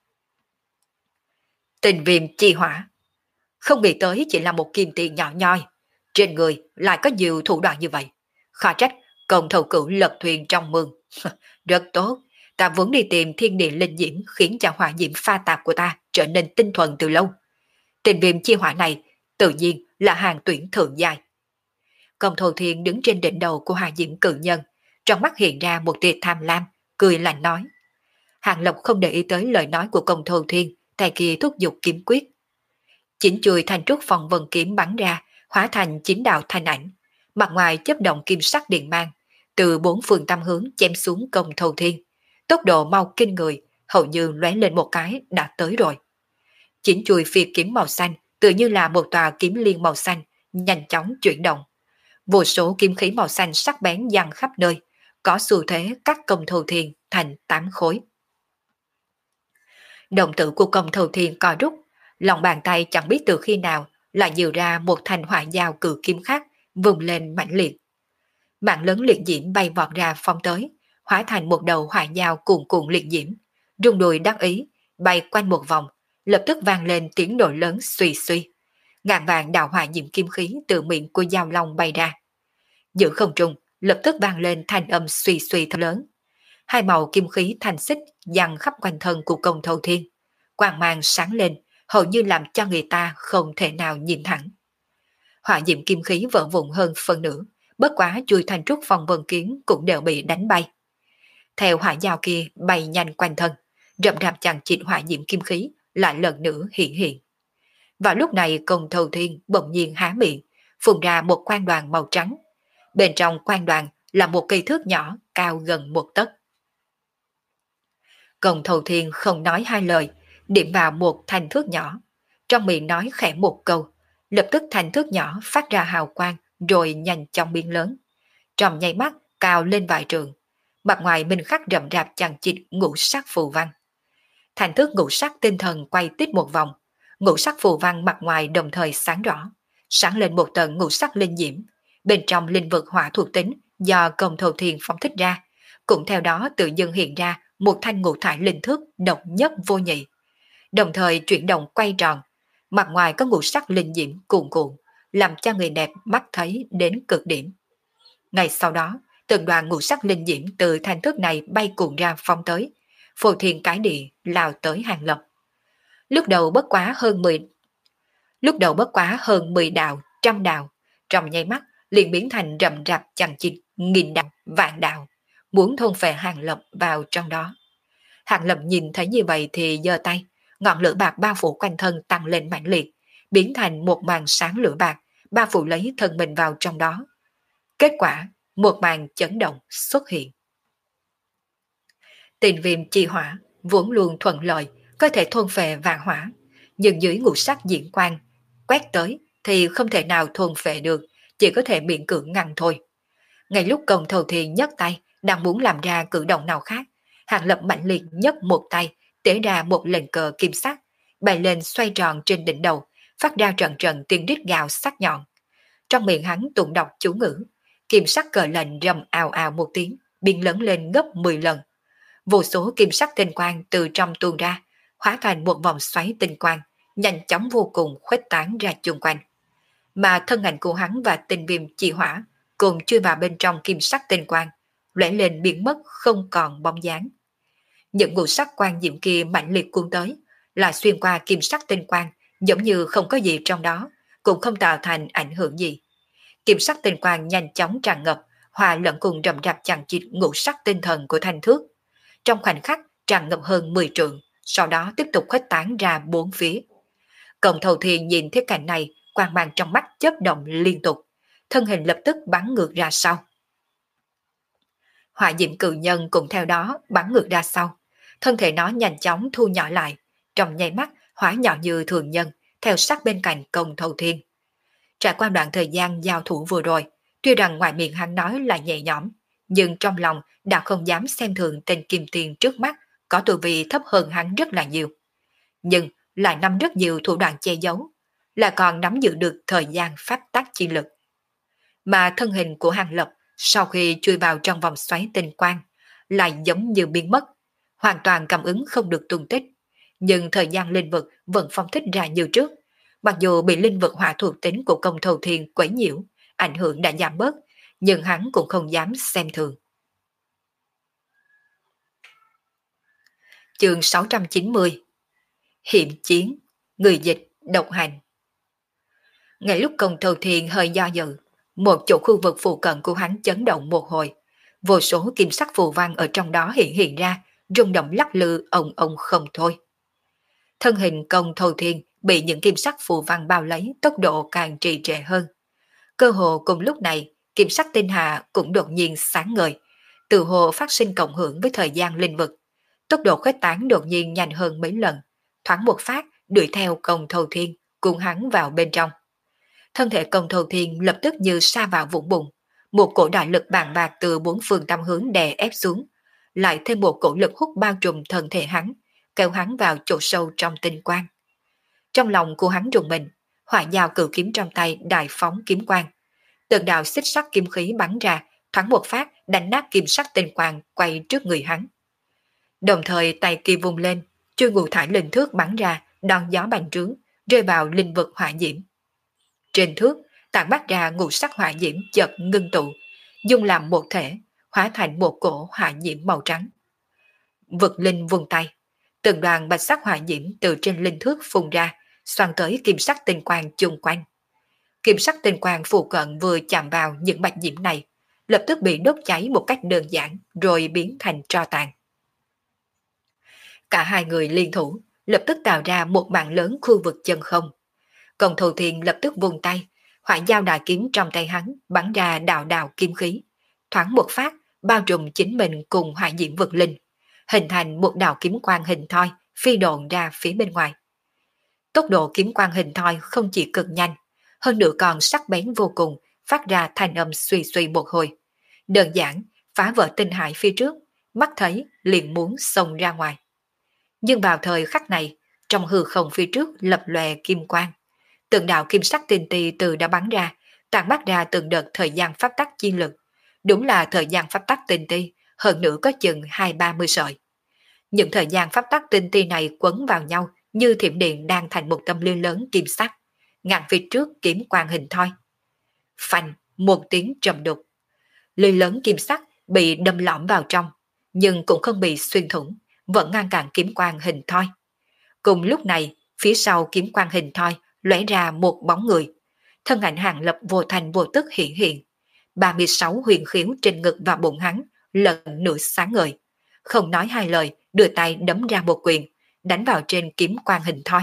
Tình viêm chi hỏa. Không nghĩ tới chỉ là một kim tiền nhỏ nhoi, trên người lại có nhiều thủ đoạn như vậy. Khó trách Công Thâu Cửu lật thuyền trong mương. Rất tốt, ta vốn đi tìm thiên địa linh diễm khiến cho hỏa diễm pha tạp của ta trở nên tinh thuần từ lâu. Tình viêm chi hỏa này tự nhiên là hàng tuyển thượng giai. Công Thâu Thiên đứng trên đỉnh đầu của hỏa diễm cự nhân, trong mắt hiện ra một tia tham lam, cười lạnh nói. Hàng Lập không để ý tới lời nói của Công Thâu Thiên, tay kia thúc giục kiếm quyết. Chỉnh chùi thành trúc phòng vân kiếm bắn ra, hóa thành chín đạo thanh ảnh, mặt ngoài chấp động kim sắc điện mang, từ bốn phương tam hướng chém xuống Công Thâu Thiên. Tốc độ mau kinh người, hầu như lóe lên một cái đã tới rồi. Chỉnh chùi phi kiếm màu xanh, tự như là một tòa kiếm liên màu xanh, nhanh chóng chuyển động. Vô số kiếm khí màu xanh sắc bén giăng khắp nơi, có xu thế cắt Công Thâu Thiên thành tám khối. Động tử của Công Thâu Thiên co rút, lòng bàn tay chẳng biết từ khi nào lại dìu ra một thanh hỏa dao cự kiếm khác, vùng lên mãnh liệt. Mạng lớn liệt diễm bay vọt ra phong tới, hóa thành một đầu hỏa dao cuồn cuộn liệt diễm, rung đùi đắc ý, bay quanh một vòng, lập tức vang lên tiếng nổ lớn suy suy. Ngàn vàng đạo hỏa diễm kim khí từ miệng của dao long bay ra. Giữa không trung, lập tức vang lên thanh âm suy suy thật lớn. Hai màu kim khí thành xích giăng khắp quanh thân của Công Thâu Thiên, quang mang sáng lên, hầu như làm cho người ta không thể nào nhìn thẳng. Hỏa diễm kim khí vỡ vụn hơn phần nửa, bất quá chui thành trúc phòng vân kiến cũng đều bị đánh bay. Theo hỏa dao kia bay nhanh quanh thân, rậm rạp chằng chịt hỏa diễm kim khí lại lần nữa hiện hiện. Vào lúc này Công Thâu Thiên bỗng nhiên há miệng, phun ra một quang đoàn màu trắng. Bên trong quang đoàn là một cây thước nhỏ cao gần một tấc. Công Thâu Thiên không nói hai lời, điểm vào một thanh thước nhỏ, trong miệng nói khẽ một câu, lập tức thanh thước nhỏ phát ra hào quang rồi nhanh chóng biến lớn. Trong nháy mắt cao lên vài trường, mặt ngoài minh khắc rậm rạp chằng chịt ngũ sắc phù văn. Thanh thước ngũ sắc tinh thần quay tít một vòng, ngũ sắc phù văn mặt ngoài đồng thời sáng rõ, sáng lên một tầng ngũ sắc linh diễm, bên trong linh vực hỏa thuộc tính do Công Thâu Thiên phóng thích ra, cũng theo đó tự dưng hiện ra một thanh ngũ thải linh thước độc nhất vô nhị, đồng thời chuyển động quay tròn, mặt ngoài có ngũ sắc linh diễm cuồn cuộn, làm cho người đẹp mắt thấy đến cực điểm. Ngay sau đó, từng đoàn ngũ sắc linh diễm từ thanh thước này bay cuồn ra phong tới, phô thiên cái địa lao tới Hàng Lập. Lúc đầu bất quá hơn mười lúc đầu bất quá hơn mười đạo, trăm đạo, trong nháy mắt liền biến thành rậm rạp chằng chịt nghìn đạo, vạn đạo, muốn thôn phệ Hàng Lập vào trong đó. Hàng Lập nhìn thấy như vậy thì giơ tay, ngọn lửa bạc bao phủ quanh thân tăng lên mãnh liệt, biến thành một màn sáng lửa bạc, bao phủ lấy thân mình vào trong đó. Kết quả, một màn chấn động xuất hiện. Tình viêm chi hỏa vốn luôn thuận lợi, có thể thôn phệ vạn hỏa, nhưng dưới ngũ sắc diễn quang quét tới thì không thể nào thôn phệ được, chỉ có thể miễn cưỡng ngăn thôi. Ngay lúc Công Thâu Thiên nhấc tay đang muốn làm ra cử động nào khác, Hàng Lập mạnh liệt nhấc một tay, tế ra một lệnh cờ kim sắc, bay lên xoay tròn trên đỉnh đầu, phát ra trận trận tiếng rít gào sắc nhọn. Trong miệng hắn tụng đọc chú ngữ, kim sắc cờ lệnh rầm ào ào một tiếng, biến lớn lên gấp mười lần. Vô số kim sắc tinh quang từ trong tuôn ra, hóa thành một vòng xoáy tinh quang, nhanh chóng vô cùng khuếch tán ra chung quanh. Mà thân ảnh của hắn và tinh viêm chi hỏa cùng chui vào bên trong kim sắc tinh quang, lóe lên biến mất không còn bóng dáng. Những ngũ sắc quang diệm kia mạnh liệt cuốn tới, là xuyên qua kim sắc tinh quang, giống như không có gì trong đó, cũng không tạo thành ảnh hưởng gì. Kim sắc tinh quang nhanh chóng tràn ngập, hòa lẫn cùng rầm rạp chằng chịt ngũ sắc tinh thần của thanh thước. Trong khoảnh khắc tràn ngập hơn mười trượng, sau đó tiếp tục khuếch tán ra bốn phía. Cộng Thầu Thiên nhìn thấy cảnh này, quang mang trong mắt chớp động liên tục, thân hình lập tức bắn ngược ra sau. Hỏa diệm cự nhân cũng theo đó bắn ngược ra sau, thân thể nó nhanh chóng thu nhỏ lại, trong nháy mắt hóa nhỏ như thường nhân, theo sát bên cạnh Công Thầu Thiên. Trải qua đoạn thời gian giao thủ vừa rồi, tuy rằng ngoài miệng hắn nói là nhẹ nhõm, nhưng trong lòng đã không dám xem thường tên kim tiền trước mắt có tu vi thấp hơn hắn rất là nhiều. Nhưng lại nắm rất nhiều thủ đoạn che giấu, là còn nắm giữ được thời gian pháp tắc chi lực. Mà thân hình của Hàng Lập sau khi chui vào trong vòng xoáy tinh quang lại giống như biến mất, hoàn toàn cảm ứng không được tung tích, nhưng thời gian linh vực vẫn phong thích ra như trước. Mặc dù bị linh vực hỏa thuộc tính của Công Thầu Thiên quấy nhiễu, ảnh hưởng đã giảm bớt, nhưng hắn cũng không dám xem thường. Chương sáu trăm chín mươi. Hiểm chiến, người dịch, độc hành. Ngay lúc Công Thầu Thiên hơi do dự, một chỗ khu vực phụ cận của hắn chấn động một hồi, vô số kim sắc phù văn ở trong đó hiện hiện ra, rung động lắc lư ồng ồng không thôi. Thân hình Công Thầu Thiên bị những kim sắc phù văn bao lấy, tốc độ càng trì trệ hơn. Cơ hồ cùng lúc này, kim sắc tinh hà cũng đột nhiên sáng ngời, từ hồ phát sinh cộng hưởng với thời gian linh vực. Tốc độ khuếch tán đột nhiên nhanh hơn mấy lần, thoáng một phát đuổi theo Công Thầu Thiên, cuốn hắn vào bên trong. Thân thể Công Thầu Thiên lập tức như sa vào vũng bùn, một cổ đại lực bàn bạc từ bốn phương tám hướng đè ép xuống, lại thêm một cổ lực hút bao trùm thân thể hắn, kéo hắn vào chỗ sâu trong tinh quang. Trong lòng của hắn rùng mình, hỏa dao cự kiếm trong tay đại phóng kiếm quang. Từng đạo xích sắc kim khí bắn ra, thoáng một phát đánh nát kim sắc tinh quang quay trước người hắn. Đồng thời tay kia vung lên, chui ngũ thải linh thước bắn ra, đón gió bành trướng, rơi vào linh vực hỏa diễm. Trên thước, tản bắt ra ngũ sắc hỏa diễm chợt ngưng tụ, dung làm một thể, hóa thành một cổ hỏa diễm màu trắng. Vực linh vung tay, từng đoàn bạch sắc hỏa diễm từ trên linh thước phun ra, xoắn tới kim sắc tinh quang chung quanh. Kim sắc tinh quang phụ cận vừa chạm vào những bạch diễm này, lập tức bị đốt cháy một cách đơn giản rồi biến thành tro tàn. Cả hai người liên thủ, lập tức tạo ra một mạng lớn khu vực chân không. Công Thầu Thiên lập tức vung tay, hỏa dao đại kiếm trong tay hắn bắn ra đạo đạo kim khí, thoáng một phát bao trùm chính mình cùng hỏa diễm vực linh, hình thành một đạo kiếm quang hình thoi phi độn ra phía bên ngoài. Tốc độ kiếm quang hình thoi không chỉ cực nhanh, hơn nữa còn sắc bén vô cùng, phát ra thanh âm suy suy một hồi. Đơn giản phá vỡ tinh hải phía trước, mắt thấy liền muốn xông ra ngoài. Nhưng vào thời khắc này, trong hư không phía trước lập lòe kim quang, từng đạo kim sắc tinh tì từ đã bắn ra, tàn bắt ra từng đợt thời gian pháp tắc chi lực. Đúng là thời gian pháp tắc tinh ti, hơn nữa có chừng hai ba mươi sợi. Những thời gian pháp tắc tinh ti này quấn vào nhau như thiểm điện đang thành một tâm liên lớn kim sắc, ngàn phía trước kiếm quang hình thoi. Phanh, một tiếng trầm đục. Lưới lớn kim sắc bị đâm lõm vào trong, nhưng cũng không bị xuyên thủng, vẫn ngăn cản kiếm quang hình thoi. Cùng lúc này, phía sau kiếm quang hình thoi lóe ra một bóng người. Thân ảnh Hàng Lập vô thành vô tức hiện hiện. ba mươi sáu huyền khiếu trên ngực và bụng hắn lần nữa sáng ngời. Không nói hai lời, đưa tay đấm ra một quyền, đánh vào trên kiếm quang hình thoi.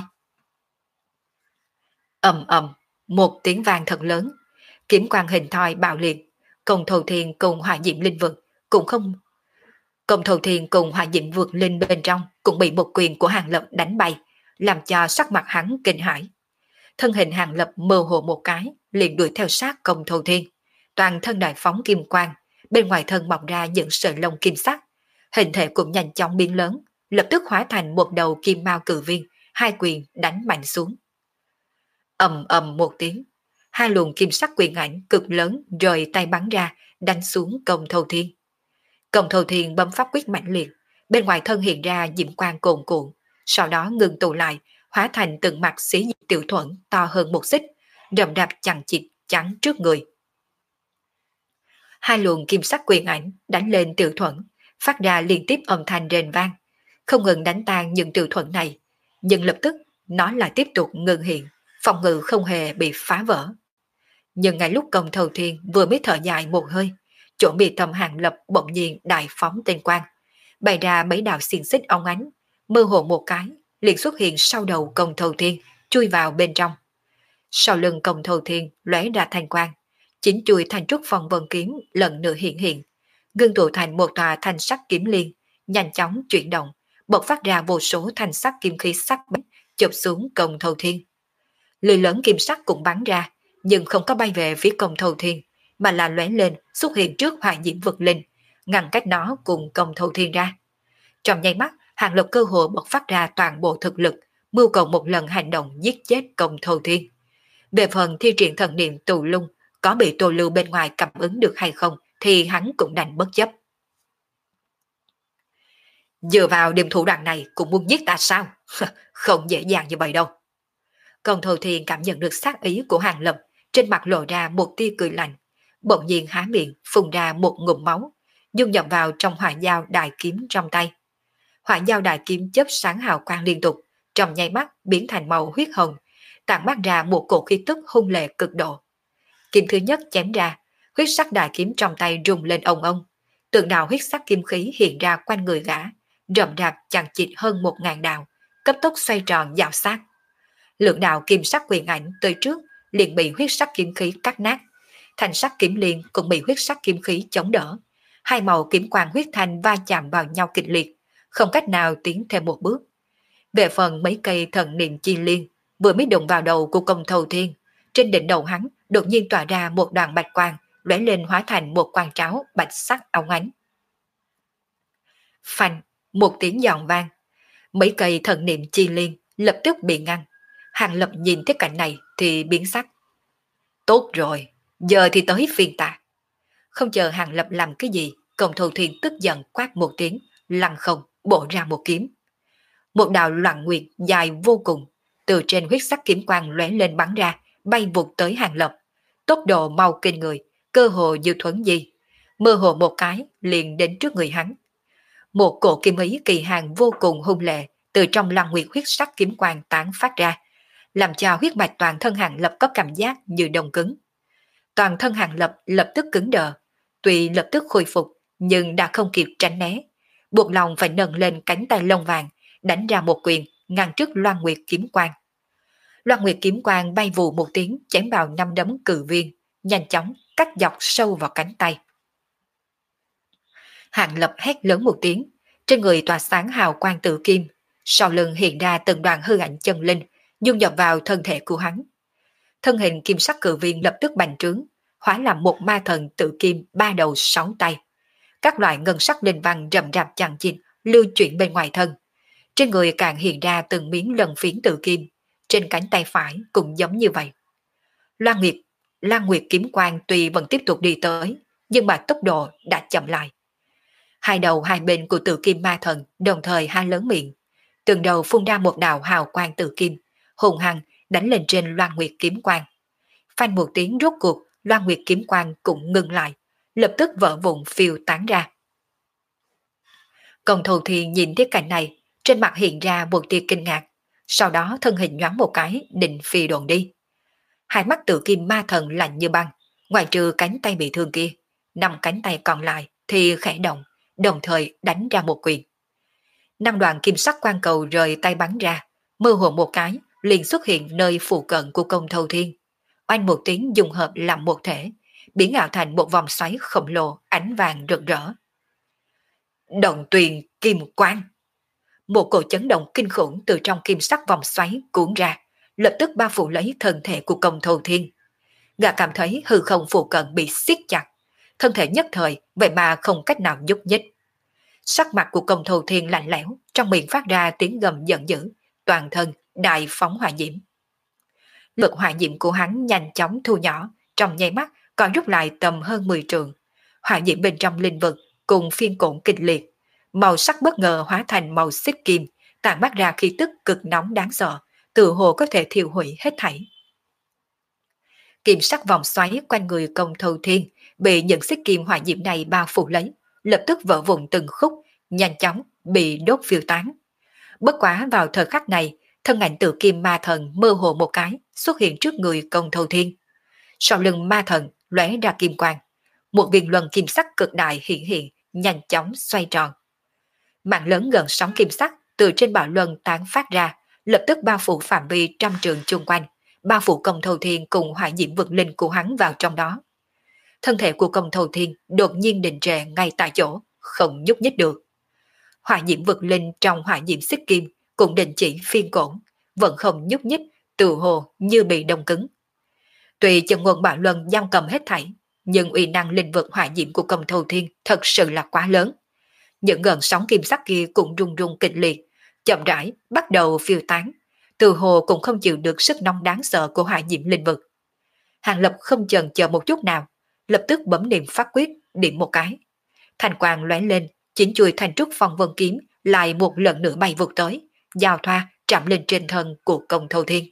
Ầm ầm, một tiếng vang thật lớn, kiếm quang hình thoi bạo liệt. Công Thầu Thiên cùng hỏa diễm linh vực cũng không Công Thầu Thiên cùng hỏa diễm vượt linh bên trong cũng bị một quyền của Hàng Lập đánh bay, làm cho sắc mặt hắn kinh hãi. Thân hình Hàng Lập mơ hồ một cái, liền đuổi theo sát Công Thầu Thiên, toàn thân đại phóng kim quang, bên ngoài thân mọc ra những sợi lông kim sắc, hình thể cũng nhanh chóng biến lớn, lập tức hóa thành một đầu kim mao cự viên, hai quyền đánh mạnh xuống. Ầm ầm một tiếng, hai luồng kim sắc quyền ảnh cực lớn rời tay bắn ra, đánh xuống Công Thầu Thiên. Công Thầu Thiên bấm pháp quyết mạnh liệt, bên ngoài thân hiện ra diễm quang cuồn cuộn, sau đó ngừng tụ lại, hóa thành từng mặt xí diệp tiểu thuẫn to hơn một xích, rậm rạp chằng chịt chắn trước người. Hai luồng kim sắc quyền ảnh đánh lên Tiểu Thuẫn, phát ra liên tiếp âm thanh rền vang, không ngừng đánh tan những Tiểu Thuẫn này, nhưng lập tức nó lại tiếp tục ngừng hiện, phòng ngự không hề bị phá vỡ. Nhưng ngay lúc Công Thâu Thiên vừa mới thở dài một hơi, chỗ bị thầm Hàng Lập bỗng nhiên đại phóng tên quang, bày ra mấy đạo xiềng xích óng ánh, mơ hồ một cái, liền xuất hiện sau đầu Công Thâu Thiên, chui vào bên trong. Sau lưng Công Thâu Thiên lóe ra thanh quang, chính chuôi thành trúc phong vân kiếm lần nữa hiện hiện, ngưng tụ thành một tòa thanh sắc kiếm liên, nhanh chóng chuyển động, bộc phát ra vô số thanh sắc kim khí sắc bén, chụp xuống Công Thâu Thiên. Lưỡi lớn kim sắc cũng bắn ra, nhưng không có bay về phía Công Thâu Thiên, mà là lóe lên xuất hiện trước Hỏa Diễm Vực Linh, ngăn cách nó cùng Công Thâu Thiên ra. Trong nháy mắt, Hàng Lập cơ hội bộc phát ra toàn bộ thực lực, mưu cầu một lần hành động giết chết Công Thâu Thiên. Về phần thi triển thần niệm tù lung, có bị Tô Lưu bên ngoài cảm ứng được hay không thì hắn cũng đành bất chấp. Dựa vào điểm thủ đoạn này cũng muốn giết ta sao? Không dễ dàng như vậy đâu. Công Thâu Thiên cảm nhận được sát ý của Hàng Lập, trên mặt lộ ra một tia cười lạnh, bỗng nhiên há miệng phun ra một ngụm máu, dung nhập vào trong hỏa dao đại kiếm trong tay. Hỏa dao đại kiếm chớp sáng hào quang liên tục, trong nháy mắt biến thành màu huyết hồng, tản mát ra một cổ khí tức hung lệ cực độ. Kiếm thứ nhất chém ra, huyết sắc đại kiếm trong tay rung lên ông ông, tượng đạo huyết sắc kim khí hiện ra quanh người gã, rậm rạp chằng chịt hơn một ngàn đạo, cấp tốc xoay tròn dạo sát. Lượng đạo kim sắc quyền ảnh tới trước liền bị huyết sắc kim khí cắt nát, thanh sắc kiếm liên cũng bị huyết sắc kim khí chống đỡ, hai màu kiếm quang huyết thanh va chạm vào nhau kịch liệt, không cách nào tiến thêm một bước. Về phần mấy cây thần niệm chi liên vừa mới đụng vào đầu của Công Thâu Thiên, trên đỉnh đầu hắn đột nhiên tỏa ra một đoàn bạch quang, lóe lên hóa thành một quang tráo bạch sắc óng ánh. Phanh, một tiếng giòn vang, mấy cây thần niệm chi liên lập tức bị ngăn. Hàng Lập nhìn thấy cảnh này thì biến sắc. Tốt rồi, giờ thì tới phiên ta. Không chờ Hàng Lập làm cái gì, Công Thâu Thiên tức giận quát một tiếng, lăng không bổ ra một kiếm. Một đạo loạn nguyệt dài vô cùng, từ trên huyết sắc kiếm quang lóe lên bắn ra, bay vụt tới Hàng Lập. Tốc độ mau kinh người, cơ hồ như thuấn di, mơ hồ một cái liền đến trước người hắn. Một cổ kim ý kỳ hàng vô cùng hung lệ từ trong loạn nguyệt huyết sắc kiếm quang tán phát ra, làm cho huyết mạch toàn thân Hàng Lập có cảm giác như đông cứng. Toàn thân Hàng Lập lập tức cứng đờ, tuy lập tức khôi phục nhưng đã không kịp tránh né, buộc lòng phải nâng lên cánh tay lông vàng, đánh ra một quyền ngăn trước Loan Nguyệt kiếm quang. Loan Nguyệt kiếm quang bay vù một tiếng chém vào năm đấm cự viên, nhanh chóng cắt dọc sâu vào cánh tay. Hàng Lập hét lớn một tiếng, trên người tỏa sáng hào quang tự kim, sau lưng hiện ra từng đoàn hư ảnh chân linh, dung nhập vào thân thể của hắn. Thân hình kim sắc cự viên lập tức bành trướng, hóa làm một ma thần tự kim ba đầu sáu tay. Các loại ngân sắc linh văn rậm rạp chằng chịt lưu chuyển bên ngoài thân. Trên người càng hiện ra từng miếng lân phiến tự kim, trên cánh tay phải cũng giống như vậy. Loan Nguyệt, Loan Nguyệt kiếm quang tuy vẫn tiếp tục đi tới, nhưng mà tốc độ đã chậm lại. Hai đầu hai bên của tự kim ma thần đồng thời há lớn miệng, từng đầu phun ra một đạo hào quang tự kim, hùng hăng đánh lên trên Loan Nguyệt kiếm quang. Phanh một tiếng rốt cuộc, Loan Nguyệt kiếm quang cũng ngừng lại, lập tức vỡ vụn phiêu tán ra. Công Thâu Thiên nhìn thấy cảnh này, trên mặt hiện ra một tia kinh ngạc, sau đó thân hình nhoáng một cái định phi đồn đi. Hai mắt tự kim ma thần lạnh như băng, ngoài trừ cánh tay bị thương kia, năm cánh tay còn lại thì khẽ động, đồng thời đánh ra một quyền. Năm đoạn kim sắc quang cầu rời tay bắn ra, mơ hồ một cái liền xuất hiện nơi phụ cận của Công Thâu Thiên. Oanh một tiếng dùng hợp làm một thể, biến ảo thành một vòng xoáy khổng lồ ánh vàng rực rỡ. Động tuyền kim quang. Một cổ chấn động kinh khủng từ trong kim sắc vòng xoáy cuốn ra, lập tức bao phủ lấy thân thể của Công Thâu Thiên. Gã cảm thấy hư không phụ cận bị siết chặt, thân thể nhất thời vậy mà không cách nào nhúc nhích. Sắc mặt của Công Thâu Thiên lạnh lẽo, trong miệng phát ra tiếng gầm giận dữ, toàn thân đại phóng hỏa diễm. Lực hỏa diễm của hắn nhanh chóng thu nhỏ, trong nháy mắt còn rút lại tầm hơn mười trượng. Hỏa diễm bên trong linh vực cùng phiên cộn kịch liệt, màu sắc bất ngờ hóa thành màu xích kim, tản mát ra khí tức cực nóng đáng sợ, tự hồ có thể thiêu hủy hết thảy. Kim sắc vòng xoáy quanh người Công Thâu Thiên bị những xích kim hỏa diễm này bao phủ lấy, lập tức vỡ vụn từng khúc, nhanh chóng bị đốt phiêu tán. Bất quá vào thời khắc này, thân ảnh tự kim ma thần mơ hồ một cái xuất hiện trước người Công Thâu Thiên. Sau lưng ma thần lóe ra kim quang, một viên luân kim sắc cực đại hiện hiện, nhanh chóng xoay tròn. Mạng lớn gần sóng kim sắc từ trên bảo luân tán phát ra, lập tức bao phủ phạm vi trăm trường chung quanh, bao phủ Công Thâu Thiên cùng hỏa diễm vực linh của hắn vào trong đó. Thân thể của Công Thâu Thiên đột nhiên đình trệ ngay tại chỗ, không nhúc nhích được. Hỏa diễm vực linh trong hỏa diễm xích kim cũng đình chỉ phiên cổn, vẫn không nhúc nhích, tự hồ như bị đông cứng. Tuy chân ngôn bảo luân giam cầm hết thảy, nhưng uy năng linh vực hỏa diễm của Công Thâu Thiên thật sự là quá lớn. Những gần sóng kim sắc kia cũng rung rung kịch liệt, chậm rãi bắt đầu phiêu tán, từ hồ cũng không chịu được sức nóng đáng sợ của hỏa diễm linh vực. Hàng Lập không chần chờ một chút nào, lập tức bấm niệm pháp quyết, điểm một cái. Thành quang lóe lên, chính chuôi thành trúc phong vân kiếm lại một lần nữa bay vụt tới, giao thoa chạm lên trên thân của Công Thâu Thiên.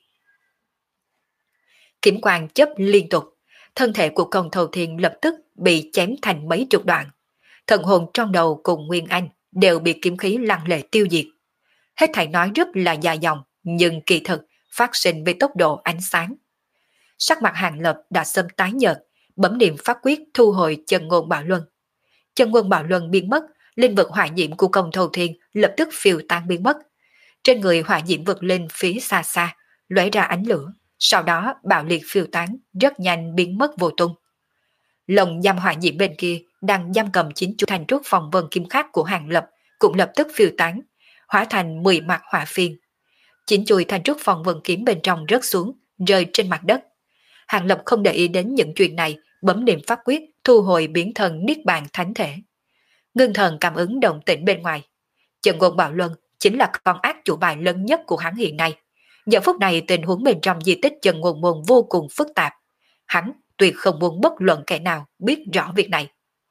Kiếm quang chớp liên tục, thân thể của Công Thâu Thiên lập tức bị chém thành mấy chục đoạn. Thần hồn trong đầu cùng Nguyên Anh đều bị kiếm khí lăng lệ tiêu diệt. Hết thảy nói rất là dài dòng, nhưng kỳ thực phát sinh với tốc độ ánh sáng. Sắc mặt Hàng Lập đã sớm tái nhợt, bấm niệm pháp quyết thu hồi chân ngôn bảo luân. Chân ngôn bảo luân biến mất, linh vực hỏa diễm của Công Thâu Thiên lập tức phiêu tan biến mất. Trên người hỏa diễm vực lên phía xa xa, lóe ra ánh lửa, sau đó bạo liệt phiêu tán, rất nhanh biến mất vô tung. Lồng giam hỏa diễm bên kia đang giam cầm chín chu thành trúc phòng vân kim khắc của Hàng Lập cũng lập tức phiêu tán, hóa thành mười mặt hỏa phiên. Chín chuôi thành trúc phòng vân kiếm bên trong rớt xuống, rơi trên mặt đất. Hàng Lập không để ý đến những chuyện này, bấm niệm pháp quyết thu hồi biến thần niết bàn thánh thể. Ngưng thần cảm ứng động tĩnh bên ngoài. Chân ngôn bảo luân chính là con ác chủ bài lớn nhất của hắn hiện nay. Giờ phút này tình huống bên trong di tích chân ngôn môn vô cùng phức tạp. Hắn tuyệt không muốn bất luận kẻ nào biết rõ việc này.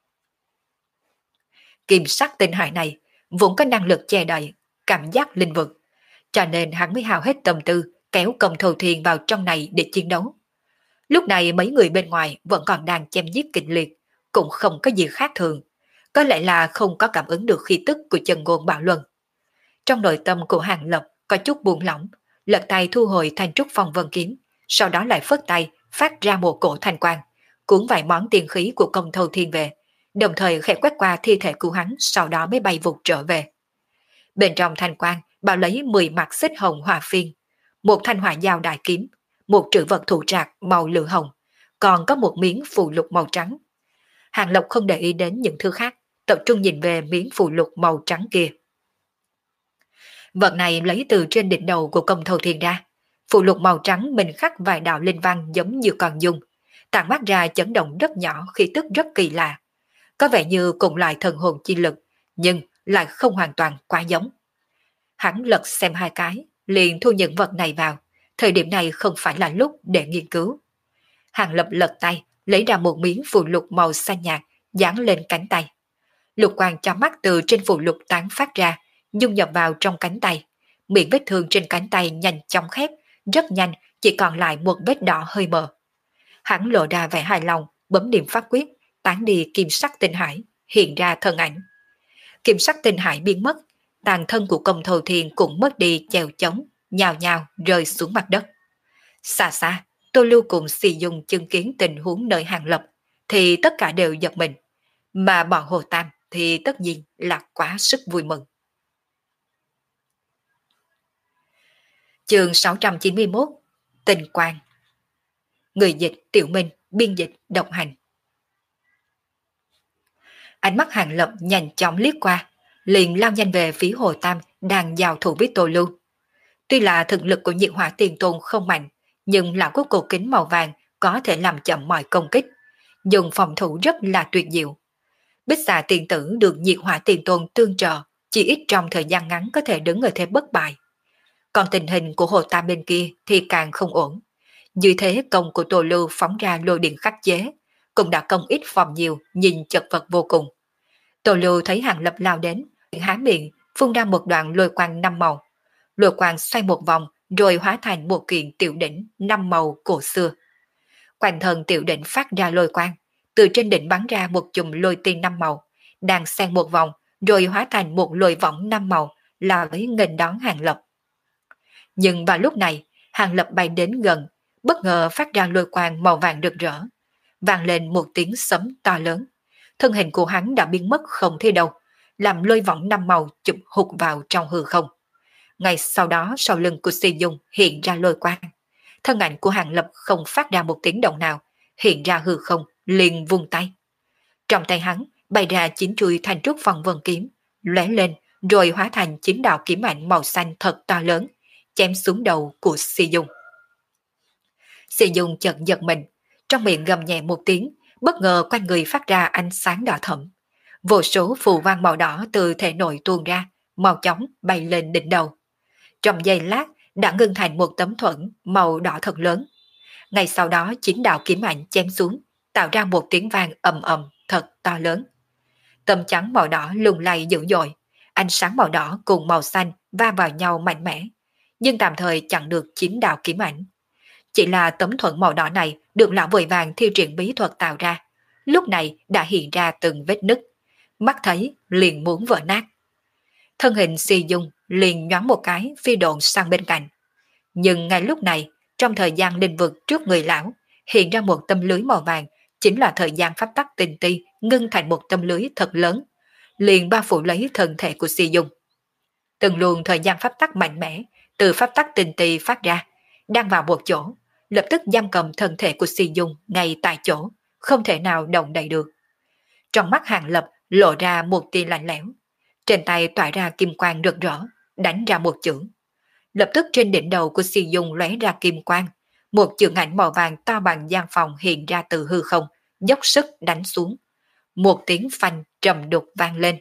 Kim sắc tinh hải này vốn có năng lực che đậy cảm giác linh vực, cho nên hắn mới hao hết tâm tư kéo Công Thâu Thiên vào trong này để chiến đấu. Lúc này mấy người bên ngoài vẫn còn đang chém giết kịch liệt, cũng không có gì khác thường, có lẽ là không có cảm ứng được khí tức của chân ngôn bảo luân. Trong nội tâm của Hàng Lập có chút buông lỏng, lật tay thu hồi thanh trúc phong vân kiếm, sau đó lại phất tay phát ra một cổ thanh quang, cuốn vài món tiền khí của Công Thâu Thiên về, đồng thời khẽ quét qua thi thể của hắn, sau đó mới bay vụt trở về. Bên trong thanh quang bao lấy mười mặt xích hồng hỏa phiên, một thanh hỏa dao đại kiếm, một trữ vật thủ trạc màu lửa hồng, còn có một miếng phù lục màu trắng. Hàng Lộc không để ý đến những thứ khác, tập trung nhìn về miếng phù lục màu trắng kia. Vật này lấy từ trên đỉnh đầu của Công Thâu Thiên ra. Phù lục màu trắng mình khắc vài đạo linh văn giống như con dung, tản mát ra chấn động rất nhỏ, khí tức rất kỳ lạ. Có vẻ như cùng loại thần hồn chi lực, nhưng lại không hoàn toàn quá giống. Hắn lật xem hai cái, liền thu những vật này vào. Thời điểm này không phải là lúc để nghiên cứu. Hàng Lập lật tay, lấy ra một miếng phù lục màu xanh nhạt, dán lên cánh tay. Lục quang cho mắt từ trên phù lục tán phát ra, dung nhập vào trong cánh tay. Miệng vết thương trên cánh tay nhanh chóng khép, rất nhanh chỉ còn lại một vết đỏ hơi mờ. Hắn lộ ra vẻ hài lòng, bấm niệm pháp quyết, tán đi kim sắc tinh hải, hiện ra thân ảnh. Kim sắc tinh hải biến mất, tàn thân của Công Thâu Thiên cũng mất đi chèo chống, nhào nhào rơi xuống mặt đất. Xa xa, Tô Lưu cùng Xì Dung chứng kiến tình huống nơi Hàng Lập, thì tất cả đều giật mình, mà bọn Hồ Tam thì tất nhiên là quá sức vui mừng. Chương sáu trăm chín mươi mốt, Tình Quang. Người dịch Tiểu Minh, biên dịch Độc Hành. Ánh mắt Hàng Lập nhanh chóng liếc qua, liền lao nhanh về phía Hồ Tam đang giao thủ với Tô Lưu. Tuy là thực lực của Nhiệt Hỏa Tiền Tôn không mạnh, nhưng lão có cổ kính màu vàng có thể làm chậm mọi công kích, dùng phòng thủ rất là tuyệt diệu. Bích Xà Tiền Tử được Nhiệt Hỏa Tiền Tôn tương trợ, chỉ ít trong thời gian ngắn có thể đứng ở thế bất bại. Còn tình hình của Hồ Tam bên kia thì càng không ổn. Như thế công của Tô Lưu phóng ra lôi điện khắc chế, cũng đã công ít phòng nhiều, nhìn chật vật vô cùng. Tô Lưu thấy Hàng Lập lao đến, há miệng phun ra một đoạn lôi quang năm màu. Lôi quang xoay một vòng rồi hóa thành một kiện tiểu đỉnh năm màu cổ xưa. quanh thân tiểu đỉnh phát ra lôi quang, từ trên đỉnh bắn ra một chùm lôi tiên năm màu, đang xen một vòng, rồi hóa thành một lôi võng năm màu, là với nghênh đón Hàng Lập. Nhưng vào lúc này, Hàng Lập bay đến gần, bất ngờ phát ra lôi quang màu vàng rực rỡ, vang lên một tiếng sấm to lớn. Thân hình của hắn đã biến mất không thấy đâu, làm lôi võng năm màu chụp hụt vào trong hư không. Ngay sau đó sau lưng của Si Dung hiện ra lôi quang. Thân ảnh của Hàng Lập không phát ra một tiếng động nào, hiện ra hư không, liền vung tay. Trong tay hắn bày ra chín chuôi thanh trúc phong vân kiếm, lóe lên rồi hóa thành chín đạo kiếm ảnh màu xanh thật to lớn, chém xuống đầu của Si Dung. Si Dung chợt giật mình, trong miệng gầm nhẹ một tiếng, bất ngờ quanh người phát ra ánh sáng đỏ thẫm. Vô số phù văn màu đỏ từ thể nội tuôn ra, mau chóng bay lên đỉnh đầu. Trong giây lát đã ngưng thành một tấm thuẫn màu đỏ thật lớn. Ngay sau đó chín đạo kiếm ảnh chém xuống, tạo ra một tiếng vang ầm ầm thật to lớn. Tấm trắng màu đỏ lung lay dữ dội, ánh sáng màu đỏ cùng màu xanh va vào nhau mạnh mẽ, nhưng tạm thời chặn được chín đạo kiếm ảnh. Chỉ là tấm thuẫn màu đỏ này được lão vội vàng thi triển bí thuật tạo ra, lúc này đã hiện ra từng vết nứt, mắt thấy liền muốn vỡ nát. Thân hình Si Dung liền nhoáng một cái phi độn sang bên cạnh. Nhưng ngay lúc này, trong thời gian linh vực trước người lão, hiện ra một tấm lưới màu vàng, chính là thời gian pháp tắc tinh ti ngưng thành một tấm lưới thật lớn, liền bao phủ lấy thân thể của Si Dung. Từng luồng thời gian pháp tắc mạnh mẽ từ pháp tắc tinh ti phát ra, đang vào một chỗ, lập tức giam cầm thân thể của Si Dung ngay tại chỗ, không thể nào động đậy được. Trong mắt Hàng Lập lộ ra một tia lạnh lẽo, trên tay tỏa ra kim quang rực rỡ, đánh ra một chưởng. Lập tức trên đỉnh đầu của Si Dung lóe ra kim quang, một chưởng ảnh màu vàng to bằng gian phòng hiện ra từ hư không, dốc sức đánh xuống. Một tiếng phanh trầm đục vang lên.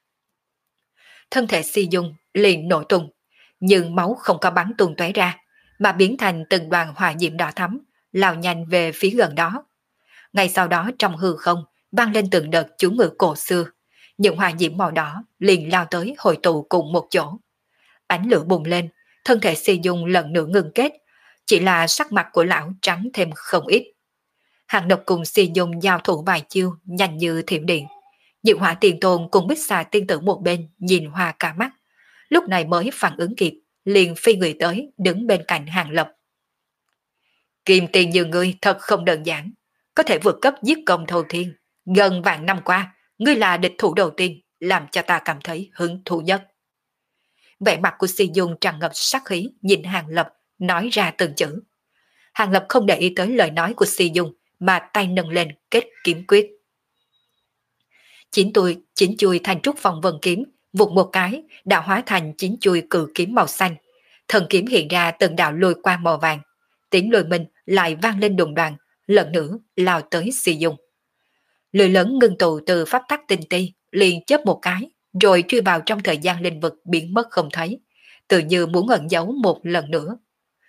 Thân thể Si Dung liền nổ tung, nhưng máu không có bắn tung tóe ra, mà biến thành từng đoàn hỏa diễm đỏ thắm, lao nhanh về phía gần đó. Ngay sau đó trong hư không vang lên từng đợt chú ngữ cổ xưa, những hỏa diễm màu đỏ liền lao tới hội tụ cùng một chỗ. Ánh lửa bùng lên, thân thể Si Dung lần nữa ngừng kết, chỉ là sắc mặt của lão trắng thêm không ít. Hàng Độc cùng Si Dung giao thủ vài chiêu nhanh như thiểm điện. Diệu Hỏa Tiền Tôn cùng Bích Xà Tiên Tử một bên nhìn hoa cả mắt, lúc này mới phản ứng kịp, liền phi người tới đứng bên cạnh Hàng Lập. Kim tiền như ngươi thật không đơn giản, có thể vượt cấp giết công thâu thiên. Gần vạn năm qua, ngươi là địch thủ đầu tiên, làm cho ta cảm thấy hứng thú nhất. Vẻ mặt của Si Dung tràn ngập sát khí, nhìn Hàng Lập, nói ra từng chữ. Hàng Lập không để ý tới lời nói của Si Dung, mà tay nâng lên kết kiếm quyết. Chín tuổi, chín chuôi thanh trúc phong vân kiếm, vụt một cái, đã hóa thành chín chuôi cự kiếm màu xanh. Thần kiếm hiện ra từng đạo lôi quang màu vàng. Tiếng lôi minh lại vang lên đùng đoàn, lần nữa lao tới Si Dung. Lưỡi lớn ngưng tụ từ pháp tắc tinh ti, liền chớp một cái, rồi truy vào trong thời gian linh vực biến mất không thấy, tự như muốn ẩn giấu một lần nữa.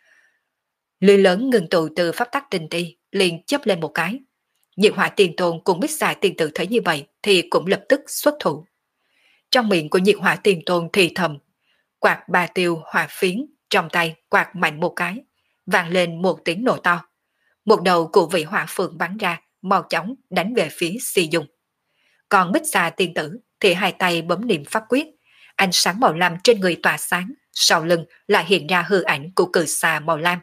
Lưỡi lớn ngưng tụ từ pháp tắc tinh ti, liền chớp lên một cái. Diệu Hỏa Tiền Tôn cùng Bích Xà Tiên Tử thấy như vậy thì cũng lập tức xuất thủ. Trong miệng của Diệt Hỏa Tiền Tôn thì thầm, quạt ba tiêu hỏa phiến trong tay quạt mạnh một cái, vang lên một tiếng nổ to. Một đầu của vị hỏa phượng bắn ra, mau chóng đánh về phía Si Dung. Còn Bích Xà Tiên Tử thì hai tay bấm niệm pháp quyết, ánh sáng màu lam trên người tỏa sáng, sau lưng lại hiện ra hư ảnh của cự xà màu lam.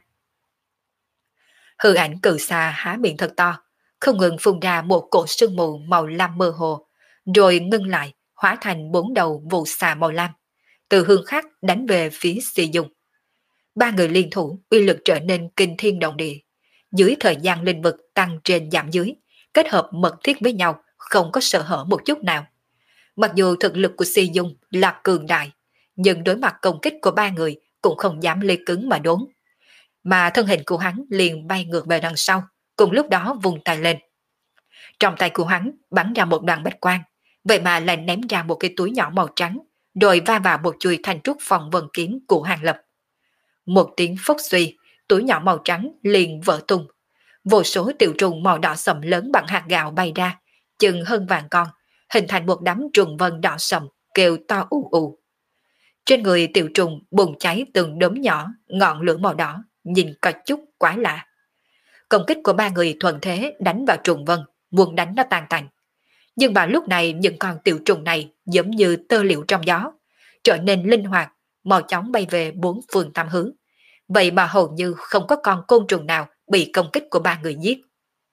Hư ảnh cự xà há miệng thật to, không ngừng phun ra một cổ sương mù màu lam mơ hồ, rồi ngưng lại, hóa thành bốn đầu vụ xà màu lam, từ hướng khác đánh về phía Si Dung. Ba người liên thủ, uy lực trở nên kinh thiên động địa. Dưới thời gian linh vực tăng trên giảm dưới, kết hợp mật thiết với nhau, không có sợ hở một chút nào. Mặc dù thực lực của Si Dung là cường đại, nhưng đối mặt công kích của ba người cũng không dám lê cứng mà đốn. Mà thân hình của hắn liền bay ngược về đằng sau, cùng lúc đó vùng tay lên. Trong tay của hắn bắn ra một đoàn bạch quang, vậy mà lại ném ra một cái túi nhỏ màu trắng, rồi va vào một chuôi thanh trúc phong vân kiếm của Hàng Lập. Một tiếng phốc suy, túi nhỏ màu trắng liền vỡ tung. Vô số tiểu trùng màu đỏ sậm lớn bằng hạt gạo bay ra, chừng hơn vạn con, hình thành một đám trùng vân đỏ sậm, kêu to ù ù. Trên người tiểu trùng bùng cháy từng đốm nhỏ, ngọn lửa màu đỏ, nhìn có chút quái lạ. Công kích của ba người thuận thế đánh vào trùng vân, muốn đánh nó tan tành. Nhưng vào lúc này những con tiểu trùng này giống như tơ liệu trong gió, trở nên linh hoạt, mau chóng bay về bốn phương tám hướng. Vậy mà hầu như không có con côn trùng nào bị công kích của ba người giết.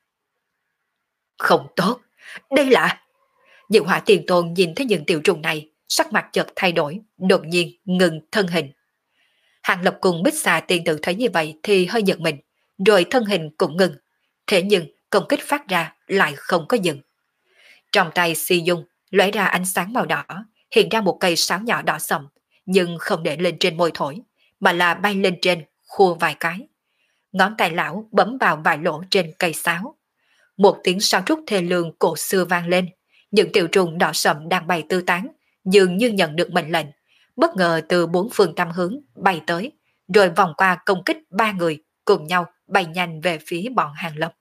Không tốt, đây là... Diệu Hỏa Tiền Tôn nhìn thấy những tiểu trùng này, sắc mặt chợt thay đổi, đột nhiên ngừng thân hình. Hàng Lập cùng Bích Xà Tiên Tử thấy như vậy thì hơi giật mình, rồi thân hình cũng ngừng. Thế nhưng công kích phát ra lại không có dừng. Trong tay Si Dung lóe ra ánh sáng màu đỏ, hiện ra một cây sáo nhỏ đỏ sậm, nhưng không để lên trên môi thổi, mà là bay lên trên, khua vài cái. Ngón tay lão bấm vào vài lỗ trên cây sáo. Một tiếng sáo trúc thê lương cổ xưa vang lên, những tiểu trùng đỏ sậm đang bay tư tán, dường như nhận được mệnh lệnh, bất ngờ từ bốn phương tám hướng bay tới, rồi vòng qua công kích ba người, cùng nhau bay nhanh về phía bọn Hàng Lập.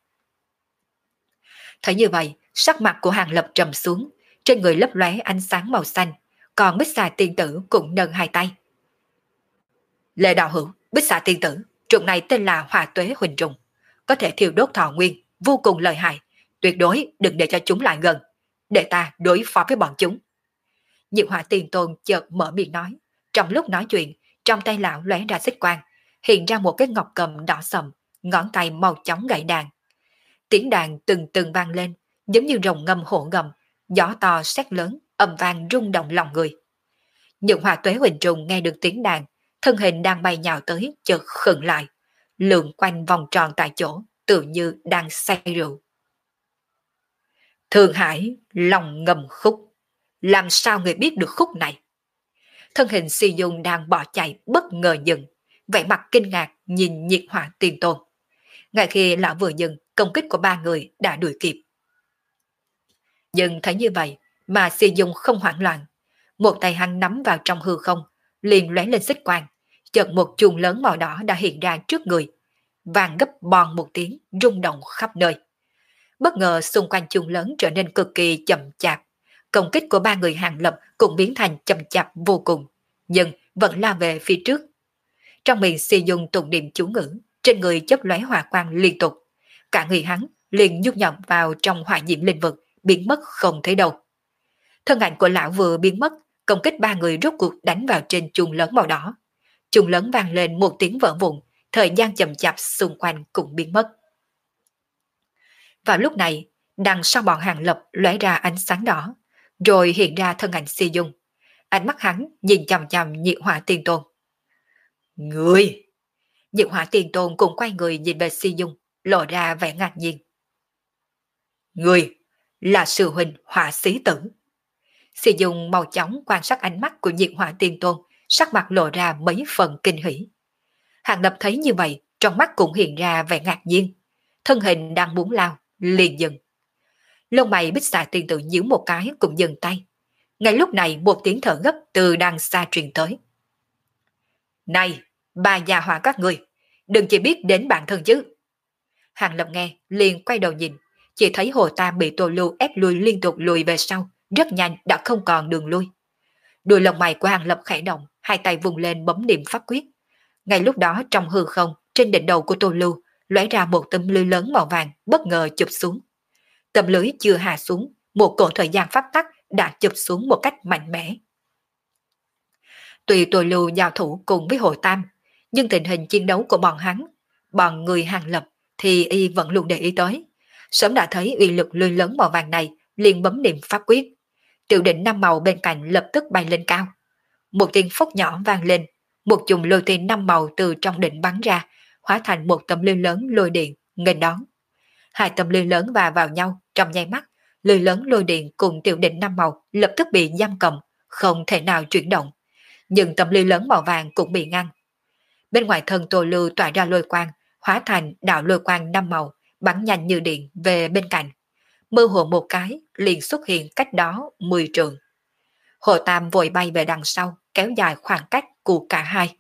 Thấy như vậy, sắc mặt của Hàng Lập trầm xuống, trên người lấp lóe ánh sáng màu xanh, còn Bích Xà Tiên Tử cũng nâng hai tay. Lệ đạo hữu, Bích Xà Tiên Tử, trùng này tên là Hỏa Tuế Huỳnh Trùng, có thể thiêu đốt thọ nguyên, vô cùng lợi hại, tuyệt đối đừng để cho chúng lại gần, để ta đối phó với bọn chúng. Diệu Hỏa Tiền Tôn chợt mở miệng nói, trong lúc nói chuyện, trong tay lão lóe ra xích quang, hiện ra một cái ngọc cầm đỏ sậm, ngón tay màu chóng gảy đàn. Tiếng đàn từng từng vang lên, giống như rồng ngâm hổ ngầm, gió to sét lớn, âm vang rung động lòng người. Những Hỏa Tuế Huỳnh Trùng nghe được tiếng đàn, thân hình đang bay nhào tới chợt khựng lại, lượn quanh vòng tròn tại chỗ, tự như đang say rượu. Thương Hải lòng ngầm khúc, làm sao người biết được khúc này? Thân hình Si Dung đang bỏ chạy bất ngờ dừng, vẻ mặt kinh ngạc nhìn Nhiệt Hỏa Tiền Tôn. Ngay khi lão vừa dừng, công kích của ba người đã đuổi kịp. Nhưng thấy như vậy mà Si Dung không hoảng loạn, một tay hắn nắm vào trong hư không, liền lóe lên xích quang, chợt một chuông lớn màu đỏ đã hiện ra trước người, vang gấp bòn một tiếng, rung động khắp nơi. Bất ngờ xung quanh chuông lớn trở nên cực kỳ chậm chạp, công kích của ba người Hàng Lập cũng biến thành chậm chạp vô cùng, nhưng vẫn la về phía trước. Trong miệng Si Dung tụng niệm chú ngữ, trên người chớp lóe hỏa quang liên tục, cả người hắn liền nhúc nhọc vào trong hỏa diễm linh vực, biến mất không thấy đâu. Thân ảnh của lão vừa biến mất, công kích ba người rốt cuộc đánh vào trên chuông lớn màu đỏ. Chuông lớn vang lên một tiếng vỡ vụn, thời gian chậm chạp xung quanh cũng biến mất. Vào lúc này, đằng sau bọn Hàng Lập lóe ra ánh sáng đỏ, rồi hiện ra thân ảnh Si Dung. Ánh mắt hắn nhìn chằm chằm Nhiệt Hỏa Tiền Tôn. Người! Nhiệt Hỏa Tiền Tôn cũng quay người nhìn về Si Dung, lộ ra vẻ ngạc nhiên. Người là sư huynh Hỏa Xí Tử. Si Dung mau chóng quan sát ánh mắt của Nhiệt Hỏa Tiền Tôn, sắc mặt lộ ra mấy phần kinh hỉ. Hàng Lập thấy như vậy, trong mắt cũng hiện ra vẻ ngạc nhiên. Thân hình đang muốn lao, liền dừng. Lông mày Bích Xà Tiên Tử nhíu một cái cũng dừng tay. Ngay lúc này một tiếng thở gấp từ đằng xa truyền tới. Này, bà già hỏa các người, đừng chỉ biết đến bản thân chứ. Hàng Lập nghe, liền quay đầu nhìn, chỉ thấy Hồ Tam bị Tô Lưu ép lui liên tục lùi về sau, rất nhanh đã không còn đường lui. Đuôi lông mày của Hàng Lập khẽ động, hai tay vùng lên bấm niệm pháp quyết. Ngay lúc đó trong hư không, trên đỉnh đầu của Tô Lưu, lóe ra một tấm lưới lớn màu vàng bất ngờ chụp xuống. Tấm lưới chưa hạ xuống, một cổ thời gian pháp tắc đã chụp xuống một cách mạnh mẽ. Tuy Tô Lưu giao thủ cùng với Hồ Tam, nhưng tình hình chiến đấu của bọn hắn, bọn người Hàng Lập thì y vẫn luôn để ý tới. Sớm đã thấy uy lực lưới lớn màu vàng này, liền bấm niệm pháp quyết. Tiểu đỉnh năm màu bên cạnh lập tức bay lên cao. Một tiếng phốc nhỏ vang lên, một chùm lôi tiên năm màu từ trong đỉnh bắn ra, hóa thành một tấm lưới lớn lôi điện nghênh đón. Hai tấm lưới lớn va vào nhau trong nháy mắt, lưới lớn lôi điện cùng tiểu đỉnh năm màu lập tức bị giam cầm, không thể nào chuyển động. Nhưng tấm lưới lớn màu vàng cũng bị ngăn. Bên ngoài thân Tô Lưu tỏa ra lôi quang, hóa thành đạo lôi quang năm màu, bắn nhanh như điện về bên cạnh. Mơ hồ một cái, liền xuất hiện cách đó mười trượng. Hồ Tam vội bay về đằng sau, kéo dài khoảng cách của cả hai.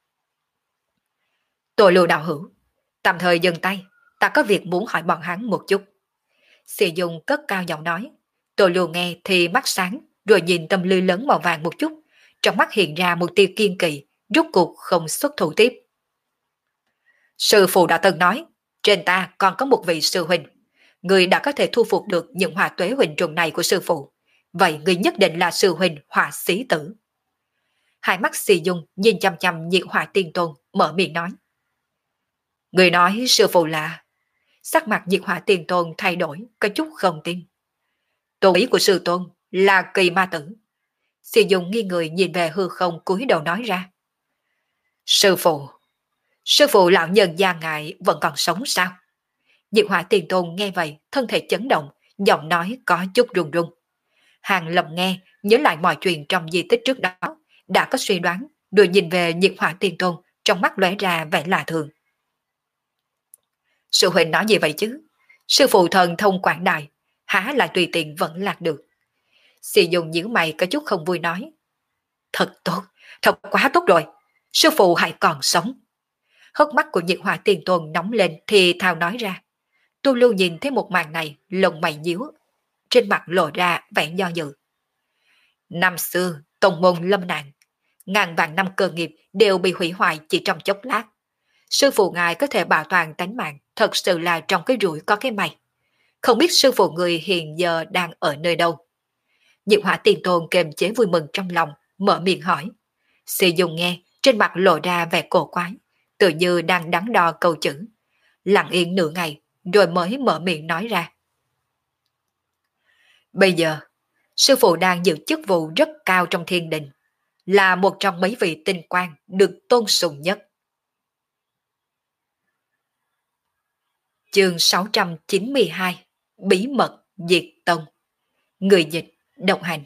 Tô Lưu đạo hữu, tạm thời dừng tay, ta có việc muốn hỏi bọn hắn một chút. Sĩ Dung cất cao giọng nói. Tô Lưu nghe thì mắt sáng, rồi nhìn tấm lưới lớn màu vàng một chút, trong mắt hiện ra một tia kiên kỵ, rút cuộc không xuất thủ tiếp. Sư phụ đã từng nói, trên ta còn có một vị sư huynh. Người đã có thể thu phục được những hỏa tuế huynh trùng này của sư phụ. Vậy người nhất định là sư huynh hỏa sĩ tử. Hai mắt xì dung nhìn chăm chăm nhiệt hỏa tiên tôn, mở miệng nói. Người nói sư phụ là... Sắc mặt nhiệt hỏa tiên tôn thay đổi, có chút không tin. Tôn ý của sư tôn là kỳ ma tử. Xì dung nghi người nhìn về hư không cúi đầu nói ra. Sư phụ, sư phụ lão nhân gia ngài vẫn còn sống sao? Diệu hỏa tiền tôn nghe vậy, thân thể chấn động, giọng nói có chút run run. Hàng Lập nghe, nhớ lại mọi chuyện trong di tích trước đó, đã có suy đoán, rồi nhìn về Diệu hỏa tiền tôn, trong mắt lóe ra vẻ lạ thường. Sư huynh nói gì vậy chứ? Sư phụ thần thông quảng đại, há lại tùy tiện vẫn lạc được. Xì dùng nhíu mày có chút không vui nói. Thật tốt, thật quá tốt rồi, sư phụ hãy còn sống. Hốc mắt của Nhiệt hỏa tiền tôn nóng lên thì thào nói ra. Tu Lưu nhìn thấy một màn này, lông mày nhíu, trên mặt lộ ra vẻ do dự. Năm xưa, tông môn lâm nạn, ngàn vạn năm cơ nghiệp đều bị hủy hoại chỉ trong chốc lát. Sư phụ ngài có thể bảo toàn tánh mạng, thật sự là trong cái rủi có cái may. Không biết sư phụ người hiện giờ đang ở nơi đâu? Nhiệt hỏa tiền tôn kềm chế vui mừng trong lòng, mở miệng hỏi. Sĩ Dung nghe, trên mặt lộ ra vẻ cổ quái, tự như đang đắn đo câu chữ. Lặng yên nửa ngày, rồi mới mở miệng nói ra. Bây giờ, sư phụ đang giữ chức vụ rất cao trong thiên đình, là một trong mấy vị tinh quan được tôn sùng nhất. Chương sáu trăm chín mươi hai, Bí mật diệt tông. Người dịch, độc hành.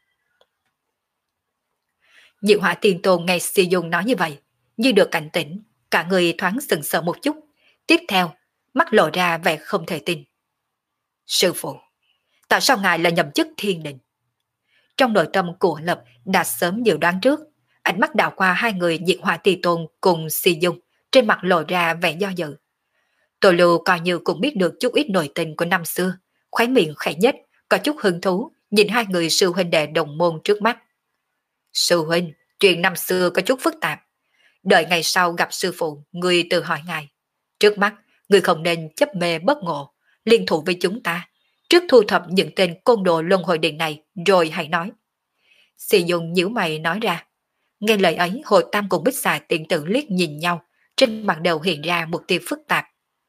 Diệu hỏa tiền tôn nghe Si Dung nói như vậy, như được cảnh tỉnh, cả người thoáng sừng sờ một chút. Tiếp theo, mắt lộ ra vẻ không thể tin. Sư phụ, tại sao ngài lại nhậm chức thiên đình? Trong nội tâm của Lập đã sớm dự đoán trước, ánh mắt đảo qua hai người Diệu hỏa tiền tôn cùng Si Dung, trên mặt lộ ra vẻ do dự. Tô Lưu coi như cũng biết được chút ít nội tình của năm xưa, khóe miệng khẽ nhất, có chút hứng thú, nhìn hai người sư huynh đệ đồng môn trước mắt. Sư huynh, chuyện năm xưa có chút phức tạp. Đợi ngày sau gặp sư phụ, người tự hỏi ngài. Trước mắt, người không nên chấp mê bất ngộ, liên thủ với chúng ta. Trước thu thập những tên côn đồ luân hồi điện này, rồi hãy nói. Sĩ Dung nhíu mày nói ra. Nghe lời ấy, Hồ Tam cùng Bích Xà tiện tử liếc nhìn nhau, trên mặt đầu hiện ra một tia phức tạp.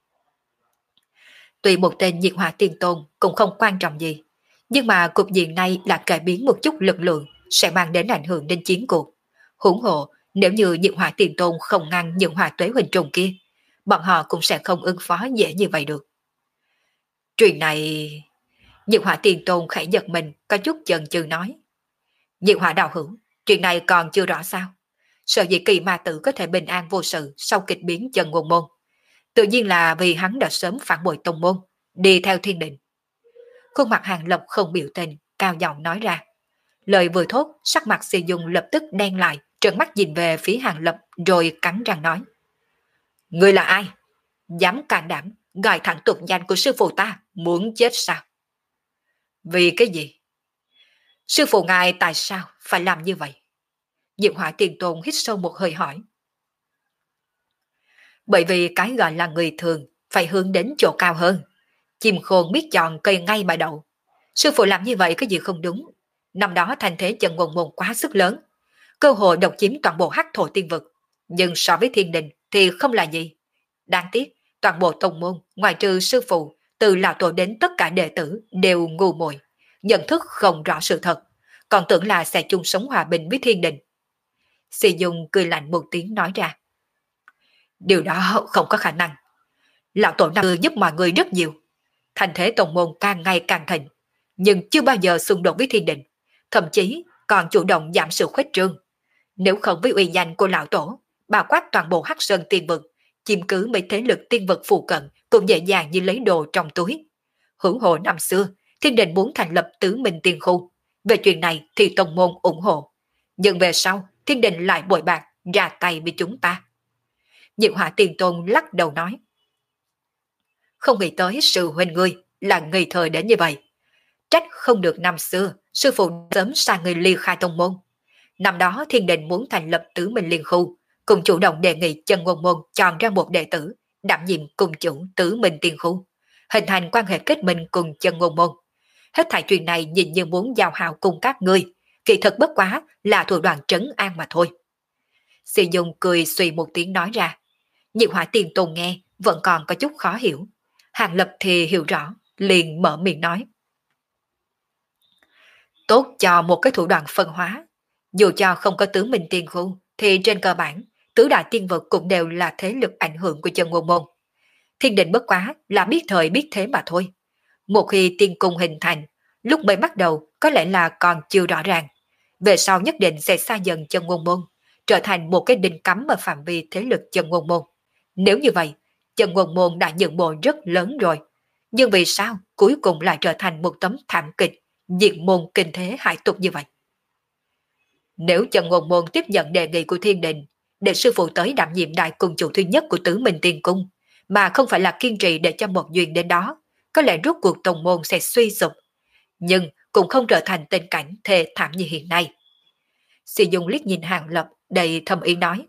Tuy một tên Nhiệt hỏa tiền tôn cũng không quan trọng gì, nhưng mà cục diện này là cải biến một chút lực lượng sẽ mang đến ảnh hưởng đến chiến cuộc. Huống hồ, nếu như Nhiệt hỏa tiền tôn không ngăn những hỏa tuế huỳnh trùng kia, bọn họ cũng sẽ không ứng phó dễ như vậy được. Chuyện này... Nhiệt hỏa tiền tôn khẽ giật mình, có chút chần chừ nói. Nhiệt hỏa đạo hữu, chuyện này còn chưa rõ sao. Sợ dĩ kỳ ma tử có thể bình an vô sự sau kịch biến chân ngôn môn. Tự nhiên là vì hắn đã sớm phản bội tông môn, đi theo thiên định. Khuôn mặt Hàng Lập không biểu tình, cao giọng nói ra. Lời vừa thốt, sắc mặt Si Dung lập tức đen lại, trợn mắt nhìn về phía Hàng Lập rồi cắn răng nói. Ngươi là ai? Dám can đảm, gọi thẳng tục danh của sư phụ ta, muốn chết sao? Vì cái gì? Sư phụ ngài tại sao phải làm như vậy? Diệu hỏa tiền tôn hít sâu một hơi hỏi. Bởi vì cái gọi là người thường phải hướng đến chỗ cao hơn. Chim khôn biết chọn cây ngay mà đậu. Sư phụ làm như vậy có gì không đúng. Năm đó thành thế chân ngôn môn quá sức lớn, cơ hội độc chiếm toàn bộ hắc thổ tiên vực. Nhưng so với thiên đình thì không là gì. Đáng tiếc, toàn bộ tông môn, ngoài trừ sư phụ, từ lão tổ đến tất cả đệ tử đều ngu muội, nhận thức không rõ sự thật, còn tưởng là sẽ chung sống hòa bình với thiên đình. Si Dung cười lạnh một tiếng nói ra. Điều đó không có khả năng. Lão tổ năm xưa giúp mọi người rất nhiều. Thành thế tông môn càng ngày càng thịnh, nhưng chưa bao giờ xung đột với thiên đình, thậm chí còn chủ động giảm sự khuếch trương. Nếu không với uy danh của lão tổ, bao quát toàn bộ Hắc Sơn tiên vực, chiếm cứ mấy thế lực tiên vực phụ cận cũng dễ dàng như lấy đồ trong túi. Hưởng hộ năm xưa, thiên đình muốn thành lập tứ minh tiên khu. Về chuyện này thì tông môn ủng hộ. Nhưng về sau, thiên đình lại bội bạc, ra tay với chúng ta. Diệu hỏa tiền tôn lắc đầu nói. Không nghĩ tới sư huynh ngươi là ngây thơ đến như vậy. Trách không được năm xưa, sư phụ sớm sai người ly khai tông môn. Năm đó thiên đình muốn thành lập tứ minh liên khu, cùng chủ động đề nghị chân ngôn môn chọn ra một đệ tử đảm nhiệm cùng chủ Tử Minh Tiên Khu, hình thành quan hệ kết minh cùng Chân Ngôn Môn. Hết thảy chuyện này nhìn như muốn giao hảo cùng các ngươi, kỳ thực bất quá là thủ đoạn trấn an mà thôi. Sĩ Dung cười suy một tiếng nói ra. Nhiệt Hỏa Tiên Tôn nghe vẫn còn có chút khó hiểu. Hàng Lập thì hiểu rõ, liền mở miệng nói. Tốt cho một cái thủ đoạn phân hóa. Dù cho không có Tứ Minh Tiên Khu, thì trên cơ bản, tứ đại tiên vực cũng đều là thế lực ảnh hưởng của Chân Ngôn Môn. Thiên định bất quá là biết thời biết thế mà thôi. Một khi tiên cung hình thành, lúc mới bắt đầu có lẽ là còn chưa rõ ràng. Về sau nhất định sẽ xa dần Chân Ngôn Môn, trở thành một cái đinh cắm ở phạm vi thế lực Chân Ngôn Môn. Nếu như vậy, Chân Ngôn Môn đã nhận bộ rất lớn rồi. Nhưng vì sao cuối cùng lại trở thành một tấm thảm kịch, diệt môn kinh thế hải tục như vậy? Nếu Chân Ngôn Môn tiếp nhận đề nghị của Thiên Đình, để sư phụ tới đảm nhiệm đại cung chủ thứ nhất của Tứ Minh Tiên Cung, mà không phải là kiên trì để cho một duyên đến đó, có lẽ rốt cuộc tông môn sẽ suy sụp, nhưng cũng không trở thành tình cảnh thê thảm như hiện nay. Sĩ Dung liếc nhìn Hàng Lập đầy thầm ý nói.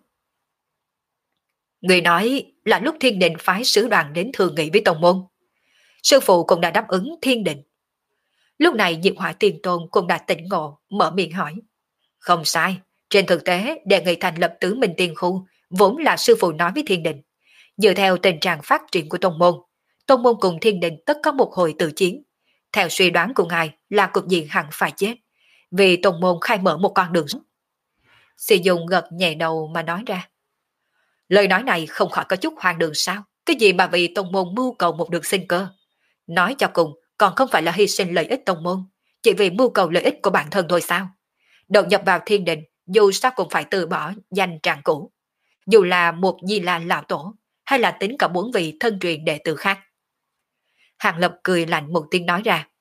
Người nói là lúc Thiên Đình phái sứ đoàn đến thương nghị với tông môn, sư phụ cũng đã đáp ứng Thiên Đình. Lúc này Diệp Hỏa Tiên Tôn cũng đã tỉnh ngộ, mở miệng hỏi. Không sai, trên thực tế đề nghị thành lập Tứ Minh Tiên Khu vốn là sư phụ nói với Thiên Đình. Dựa theo tình trạng phát triển của tông môn, tông môn cùng Thiên Đình tất có một hồi tự chiến. Theo suy đoán của ngài là cục diện hẳn phải chết, vì tông môn khai mở một con đường. Sĩ Dung gật nhẹ đầu mà nói ra. Lời nói này không khỏi có chút hoang đường sao? Cái gì mà vì tông môn mưu cầu một đường sinh cơ? Nói cho cùng còn không phải là hy sinh lợi ích tông môn, chỉ vì mưu cầu lợi ích của bản thân thôi sao? Đầu nhập vào Thiên Đình dù sao cũng phải từ bỏ danh trạng cũ, dù là một Di La lão tổ hay là tính cả bốn vị thân truyền đệ tử khác. Hàng Lập cười lạnh một tiếng nói ra.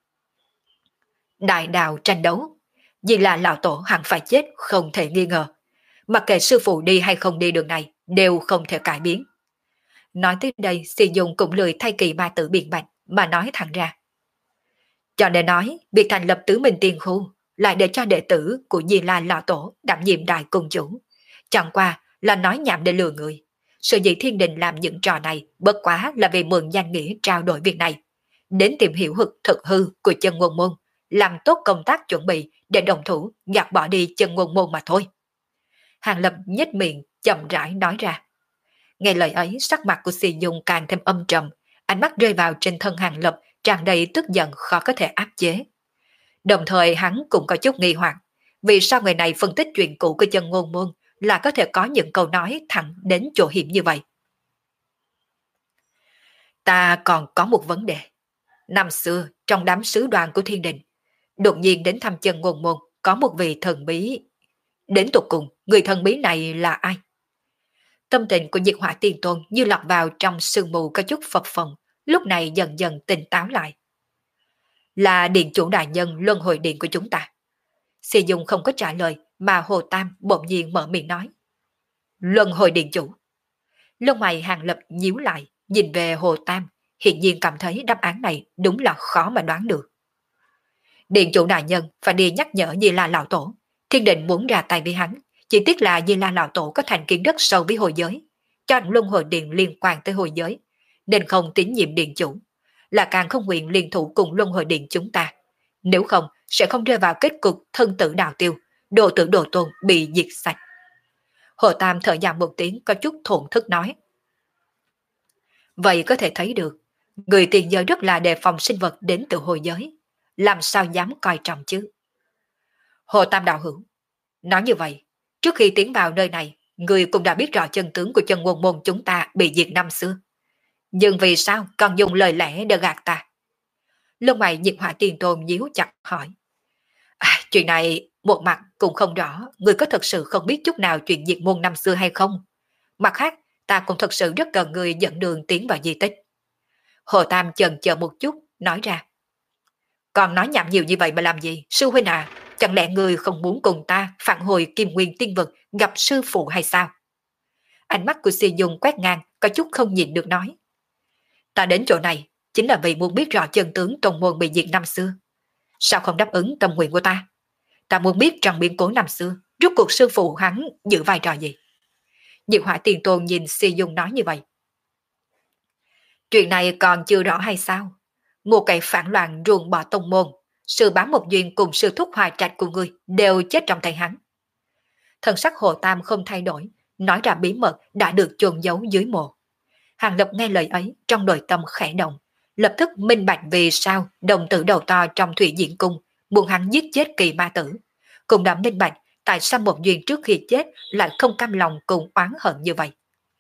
Đại đạo tranh đấu, Di La lão tổ hẳn phải chết không thể nghi ngờ. Mặc kệ sư phụ đi hay không đi đường này đều không thể cải biến. Nói tới đây, Sĩ Dung cũng lười thay kỳ ma tử biện bạch mà nói thẳng ra. Cho nên nói, việc thành lập Tứ Minh Tiên Khu lại để cho đệ tử của Di La lão tổ đảm nhiệm đại cung chủ, chẳng qua là nói nhảm để lừa người. Sở dĩ Thiên Đình làm những trò này bất quá là vì mượn danh nghĩa trao đổi việc này, đến tìm hiểu thực thực hư của Chân Ngôn Môn, làm tốt công tác chuẩn bị để đồng thủ gạt bỏ đi Chân Ngôn Môn mà thôi. Hàng Lập nhếch miệng chậm rãi nói ra. Nghe lời ấy, sắc mặt của Sĩ Dung càng thêm âm trầm, ánh mắt rơi vào trên thân Hàng Lập tràn đầy tức giận khó có thể áp chế. Đồng thời hắn cũng có chút nghi hoặc, vì sao người này phân tích chuyện cũ của Chân Ngôn Môn là có thể có những câu nói thẳng đến chỗ hiểm như vậy. Ta còn có một vấn đề. Năm xưa, trong đám sứ đoàn của Thiên Đình, đột nhiên đến thăm Chân Ngôn Môn có một vị thần bí. Đến tột cùng, người thần bí này là ai? Tâm tình của Diệt Hỏa Tiên Tôn như lọt vào trong sương mù có chút phập phồng, lúc này dần dần tỉnh táo lại. Là điện chủ đại nhân luân hồi điện của chúng ta. Sĩ Dung không có trả lời, mà Hồ Tam bỗng nhiên mở miệng nói. Luân hồi điện chủ. Lông mày Hàng Lập nhíu lại, nhìn về Hồ Tam, hiện nhiên cảm thấy đáp án này đúng là khó mà đoán được. Điện chủ đại nhân phải đi nhắc nhở Di La lão tổ, Thiên Định muốn ra tay với hắn, chỉ tiếc là Di La lão tổ có thành kiến rất sâu với hồi giới, cho anh luân hồi điện liên quan tới hồi giới, nên không tín nhiệm điện chủ, là càng không nguyện liên thủ cùng luân hồi điện chúng ta. Nếu không, sẽ không rơi vào kết cục thân tử đạo tiêu, đồ tử đồ tôn bị diệt sạch. Hồ Tam thở dài một tiếng có chút thổn thức nói. Vậy có thể thấy được, người tiền giới rất là đề phòng sinh vật đến từ hồi giới, làm sao dám coi trọng chứ? Hồ Tam đạo hữu, nói như vậy, trước khi tiến vào nơi này, người cũng đã biết rõ chân tướng của Chân Ngôn Môn chúng ta bị diệt năm xưa. Nhưng vì sao còn dùng lời lẽ để gạt ta? Lông mày Diệt Hỏa Tiên Tôn nhíu chặt hỏi. À, chuyện này một mặt cũng không rõ, người có thật sự không biết chút nào chuyện diệt môn năm xưa hay không? Mặt khác, ta cũng thật sự rất cần người dẫn đường tiến vào di tích. Hồ Tam chần chờ một chút, nói ra. Còn nói nhảm nhiều như vậy mà làm gì, sư huynh à? Chẳng lẽ người không muốn cùng ta phản hồi Kim Nguyên Tiên Vực gặp sư phụ hay sao? Ánh mắt của Si Dung quét ngang, có chút không nhìn được nói. Ta đến chỗ này chính là vì muốn biết rõ chân tướng tông môn bị diệt năm xưa. Sao không đáp ứng tâm nguyện của ta? Ta muốn biết trong biến cố năm xưa, rốt cuộc sư phụ hắn giữ vai trò gì? Diệu Hỏa Tiền Tôn nhìn Si Dung nói như vậy. Chuyện này còn chưa rõ hay sao? Một kẻ phản loạn ruồng bỏ tông môn, sư bá một duyên cùng sư thúc hòa trạch của ngươi đều chết trong tay hắn. Thần sắc Hồ Tam không thay đổi, nói ra bí mật đã được chôn giấu dưới mộ. Hàng Lập nghe lời ấy trong nội tâm khẽ động, lập tức minh bạch vì sao đồng tử đầu to trong Thủy Diễn Cung buồn hắn giết chết Kỳ Ma Tử. Cũng đã minh bạch tại sao một duyên trước khi chết lại không cam lòng cùng oán hận như vậy.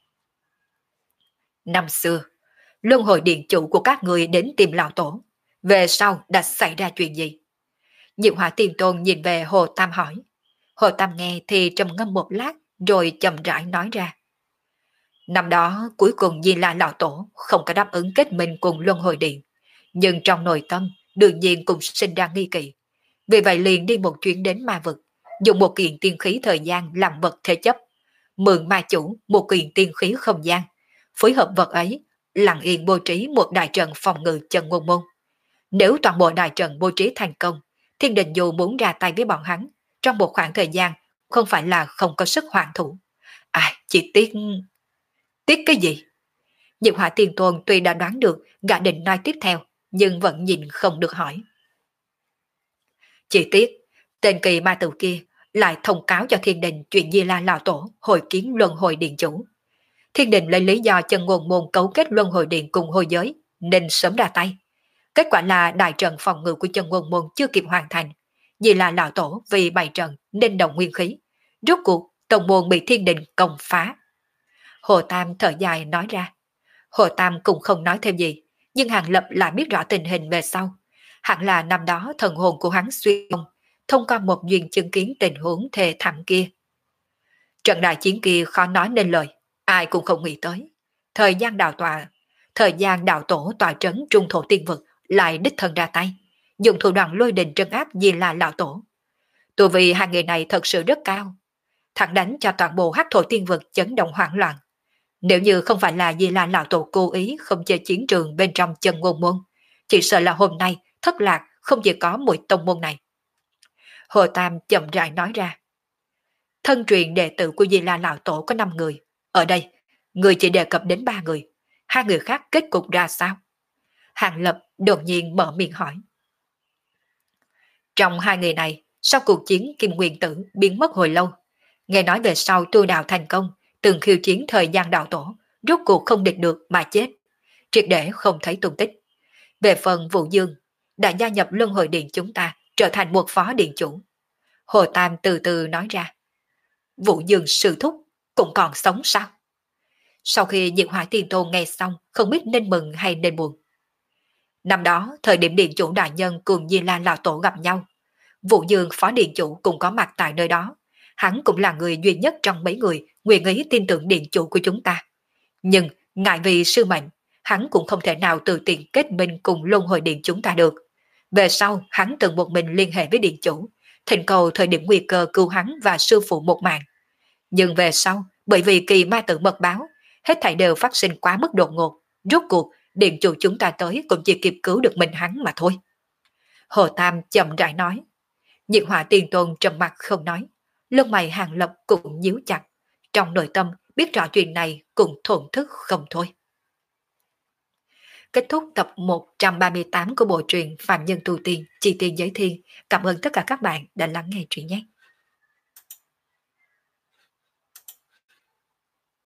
Năm xưa, luân hồi điện chủ của các người đến tìm lão tổ. Về sau đã xảy ra chuyện gì? Diệu Hỏa Tiên Tôn nhìn về Hồ Tam hỏi. Hồ Tam nghe thì trầm ngâm một lát rồi chậm rãi nói ra. Năm đó cuối cùng Di La lão tổ không có đáp ứng kết minh cùng luân hồi điện. Nhưng trong nội tâm đương nhiên cũng sinh ra nghi kỵ. Vì vậy liền đi một chuyến đến ma vực, dùng một kiện tiên khí thời gian làm vật thế chấp. Mượn ma chủ một kiện tiên khí không gian. Phối hợp vật ấy, lặng yên bố trí một đại trận phòng ngự chân ngôn môn. Nếu toàn bộ đại trận bố trí thành công, Thiên Đình dù muốn ra tay với bọn hắn, trong một khoảng thời gian không phải là không có sức hoàn thủ. À, chỉ tiếc... Tiếc cái gì? Diệu Hỏa Tiên Tôn tuy đã đoán được gã định nói tiếp theo, nhưng vẫn nhìn không được hỏi. Chỉ tiếc, tên Kỳ Ma Tử kia lại thông cáo cho Thiên Đình chuyện Di La lão tổ hội kiến luân hồi điện chủ. Thiên Đình lấy lý do chân ngôn môn cấu kết luân hồi điện cùng hồi giới nên sớm ra tay. Kết quả là đại trận phòng ngự của chân ngôn môn chưa kịp hoàn thành. Vì là lão tổ vì bày trận nên đồng nguyên khí. Rốt cuộc tổng môn bị Thiên Đình công phá. Hồ Tam thở dài nói ra. Hồ Tam cũng không nói thêm gì, nhưng Hàng Lập lại biết rõ tình hình về sau. Hẳn là năm đó thần hồn của hắn xuyên không, thông qua một duyên chứng kiến tình huống thề thảm kia. Trận đại chiến kia khó nói nên lời, ai cũng không nghĩ tới. Thời gian đào tòa, thời gian đạo tổ tòa trấn trung thổ tiên vực lại đích thân ra tay, dùng thủ đoạn lôi đình trấn áp Di La lão tổ. Tu vì hai người này thật sự rất cao, thẳng đánh cho toàn bộ hắc thổ tiên vực chấn động hoảng loạn. Nếu như không phải là Di La lão tổ cố ý không chơi chiến trường bên trong chân ngôn môn, chỉ sợ là hôm nay thất lạc không chỉ có mỗi tông môn này. Hồ Tam chậm rãi nói ra. Thân truyền đệ tử của Di La lão tổ có năm người. Ở đây, người chỉ đề cập đến ba người. Hai người khác kết cục ra sao? Hàng Lập đột nhiên mở miệng hỏi. Trong hai người này, sau cuộc chiến Kim Nguyên Tử biến mất hồi lâu, nghe nói về sau tu đạo thành công, từng khiêu chiến thời gian đạo tổ, rốt cuộc không địch được mà chết, triệt để không thấy tung tích. Về phần Vũ Dương, đã gia nhập luân hồi điện chúng ta, trở thành một phó điện chủ. Hồ Tam từ từ nói ra. Vũ Dương sư thúc cũng còn sống sao? Sau khi Diệu Hỏa Tiên Tôn nghe xong, không biết nên mừng hay nên buồn. Năm đó, thời điểm điện chủ đại nhân cùng Di La lão tổ gặp nhau, Vũ Dương phó điện chủ cũng có mặt tại nơi đó. Hắn cũng là người duy nhất trong mấy người nguyện ý tin tưởng điện chủ của chúng ta. Nhưng, ngại vì sư mệnh, hắn cũng không thể nào tự tiện kết minh cùng luân hồi điện chúng ta được. Về sau, hắn từng một mình liên hệ với điện chủ, thỉnh cầu thời điểm nguy cơ cứu hắn và sư phụ một mạng. Nhưng về sau, bởi vì Kỳ Ma Tử mật báo, hết thảy đều phát sinh quá mức đột ngột, rốt cuộc điện chủ chúng ta tới cũng chỉ kịp cứu được mình hắn mà thôi. Hồ Tam chậm rãi nói. Diệu Hỏa Tiên Tôn trầm mặt không nói, lông mày Hàng Lập cũng nhíu chặt, trong nội tâm biết rõ chuyện này cũng thổn thức không thôi. Kết thúc tập một trăm ba mươi tám của bộ truyện Phạm Nhân Tu Tiên, Chi Tiên Giới Thiên. Cảm ơn tất cả các bạn đã lắng nghe truyện nhé.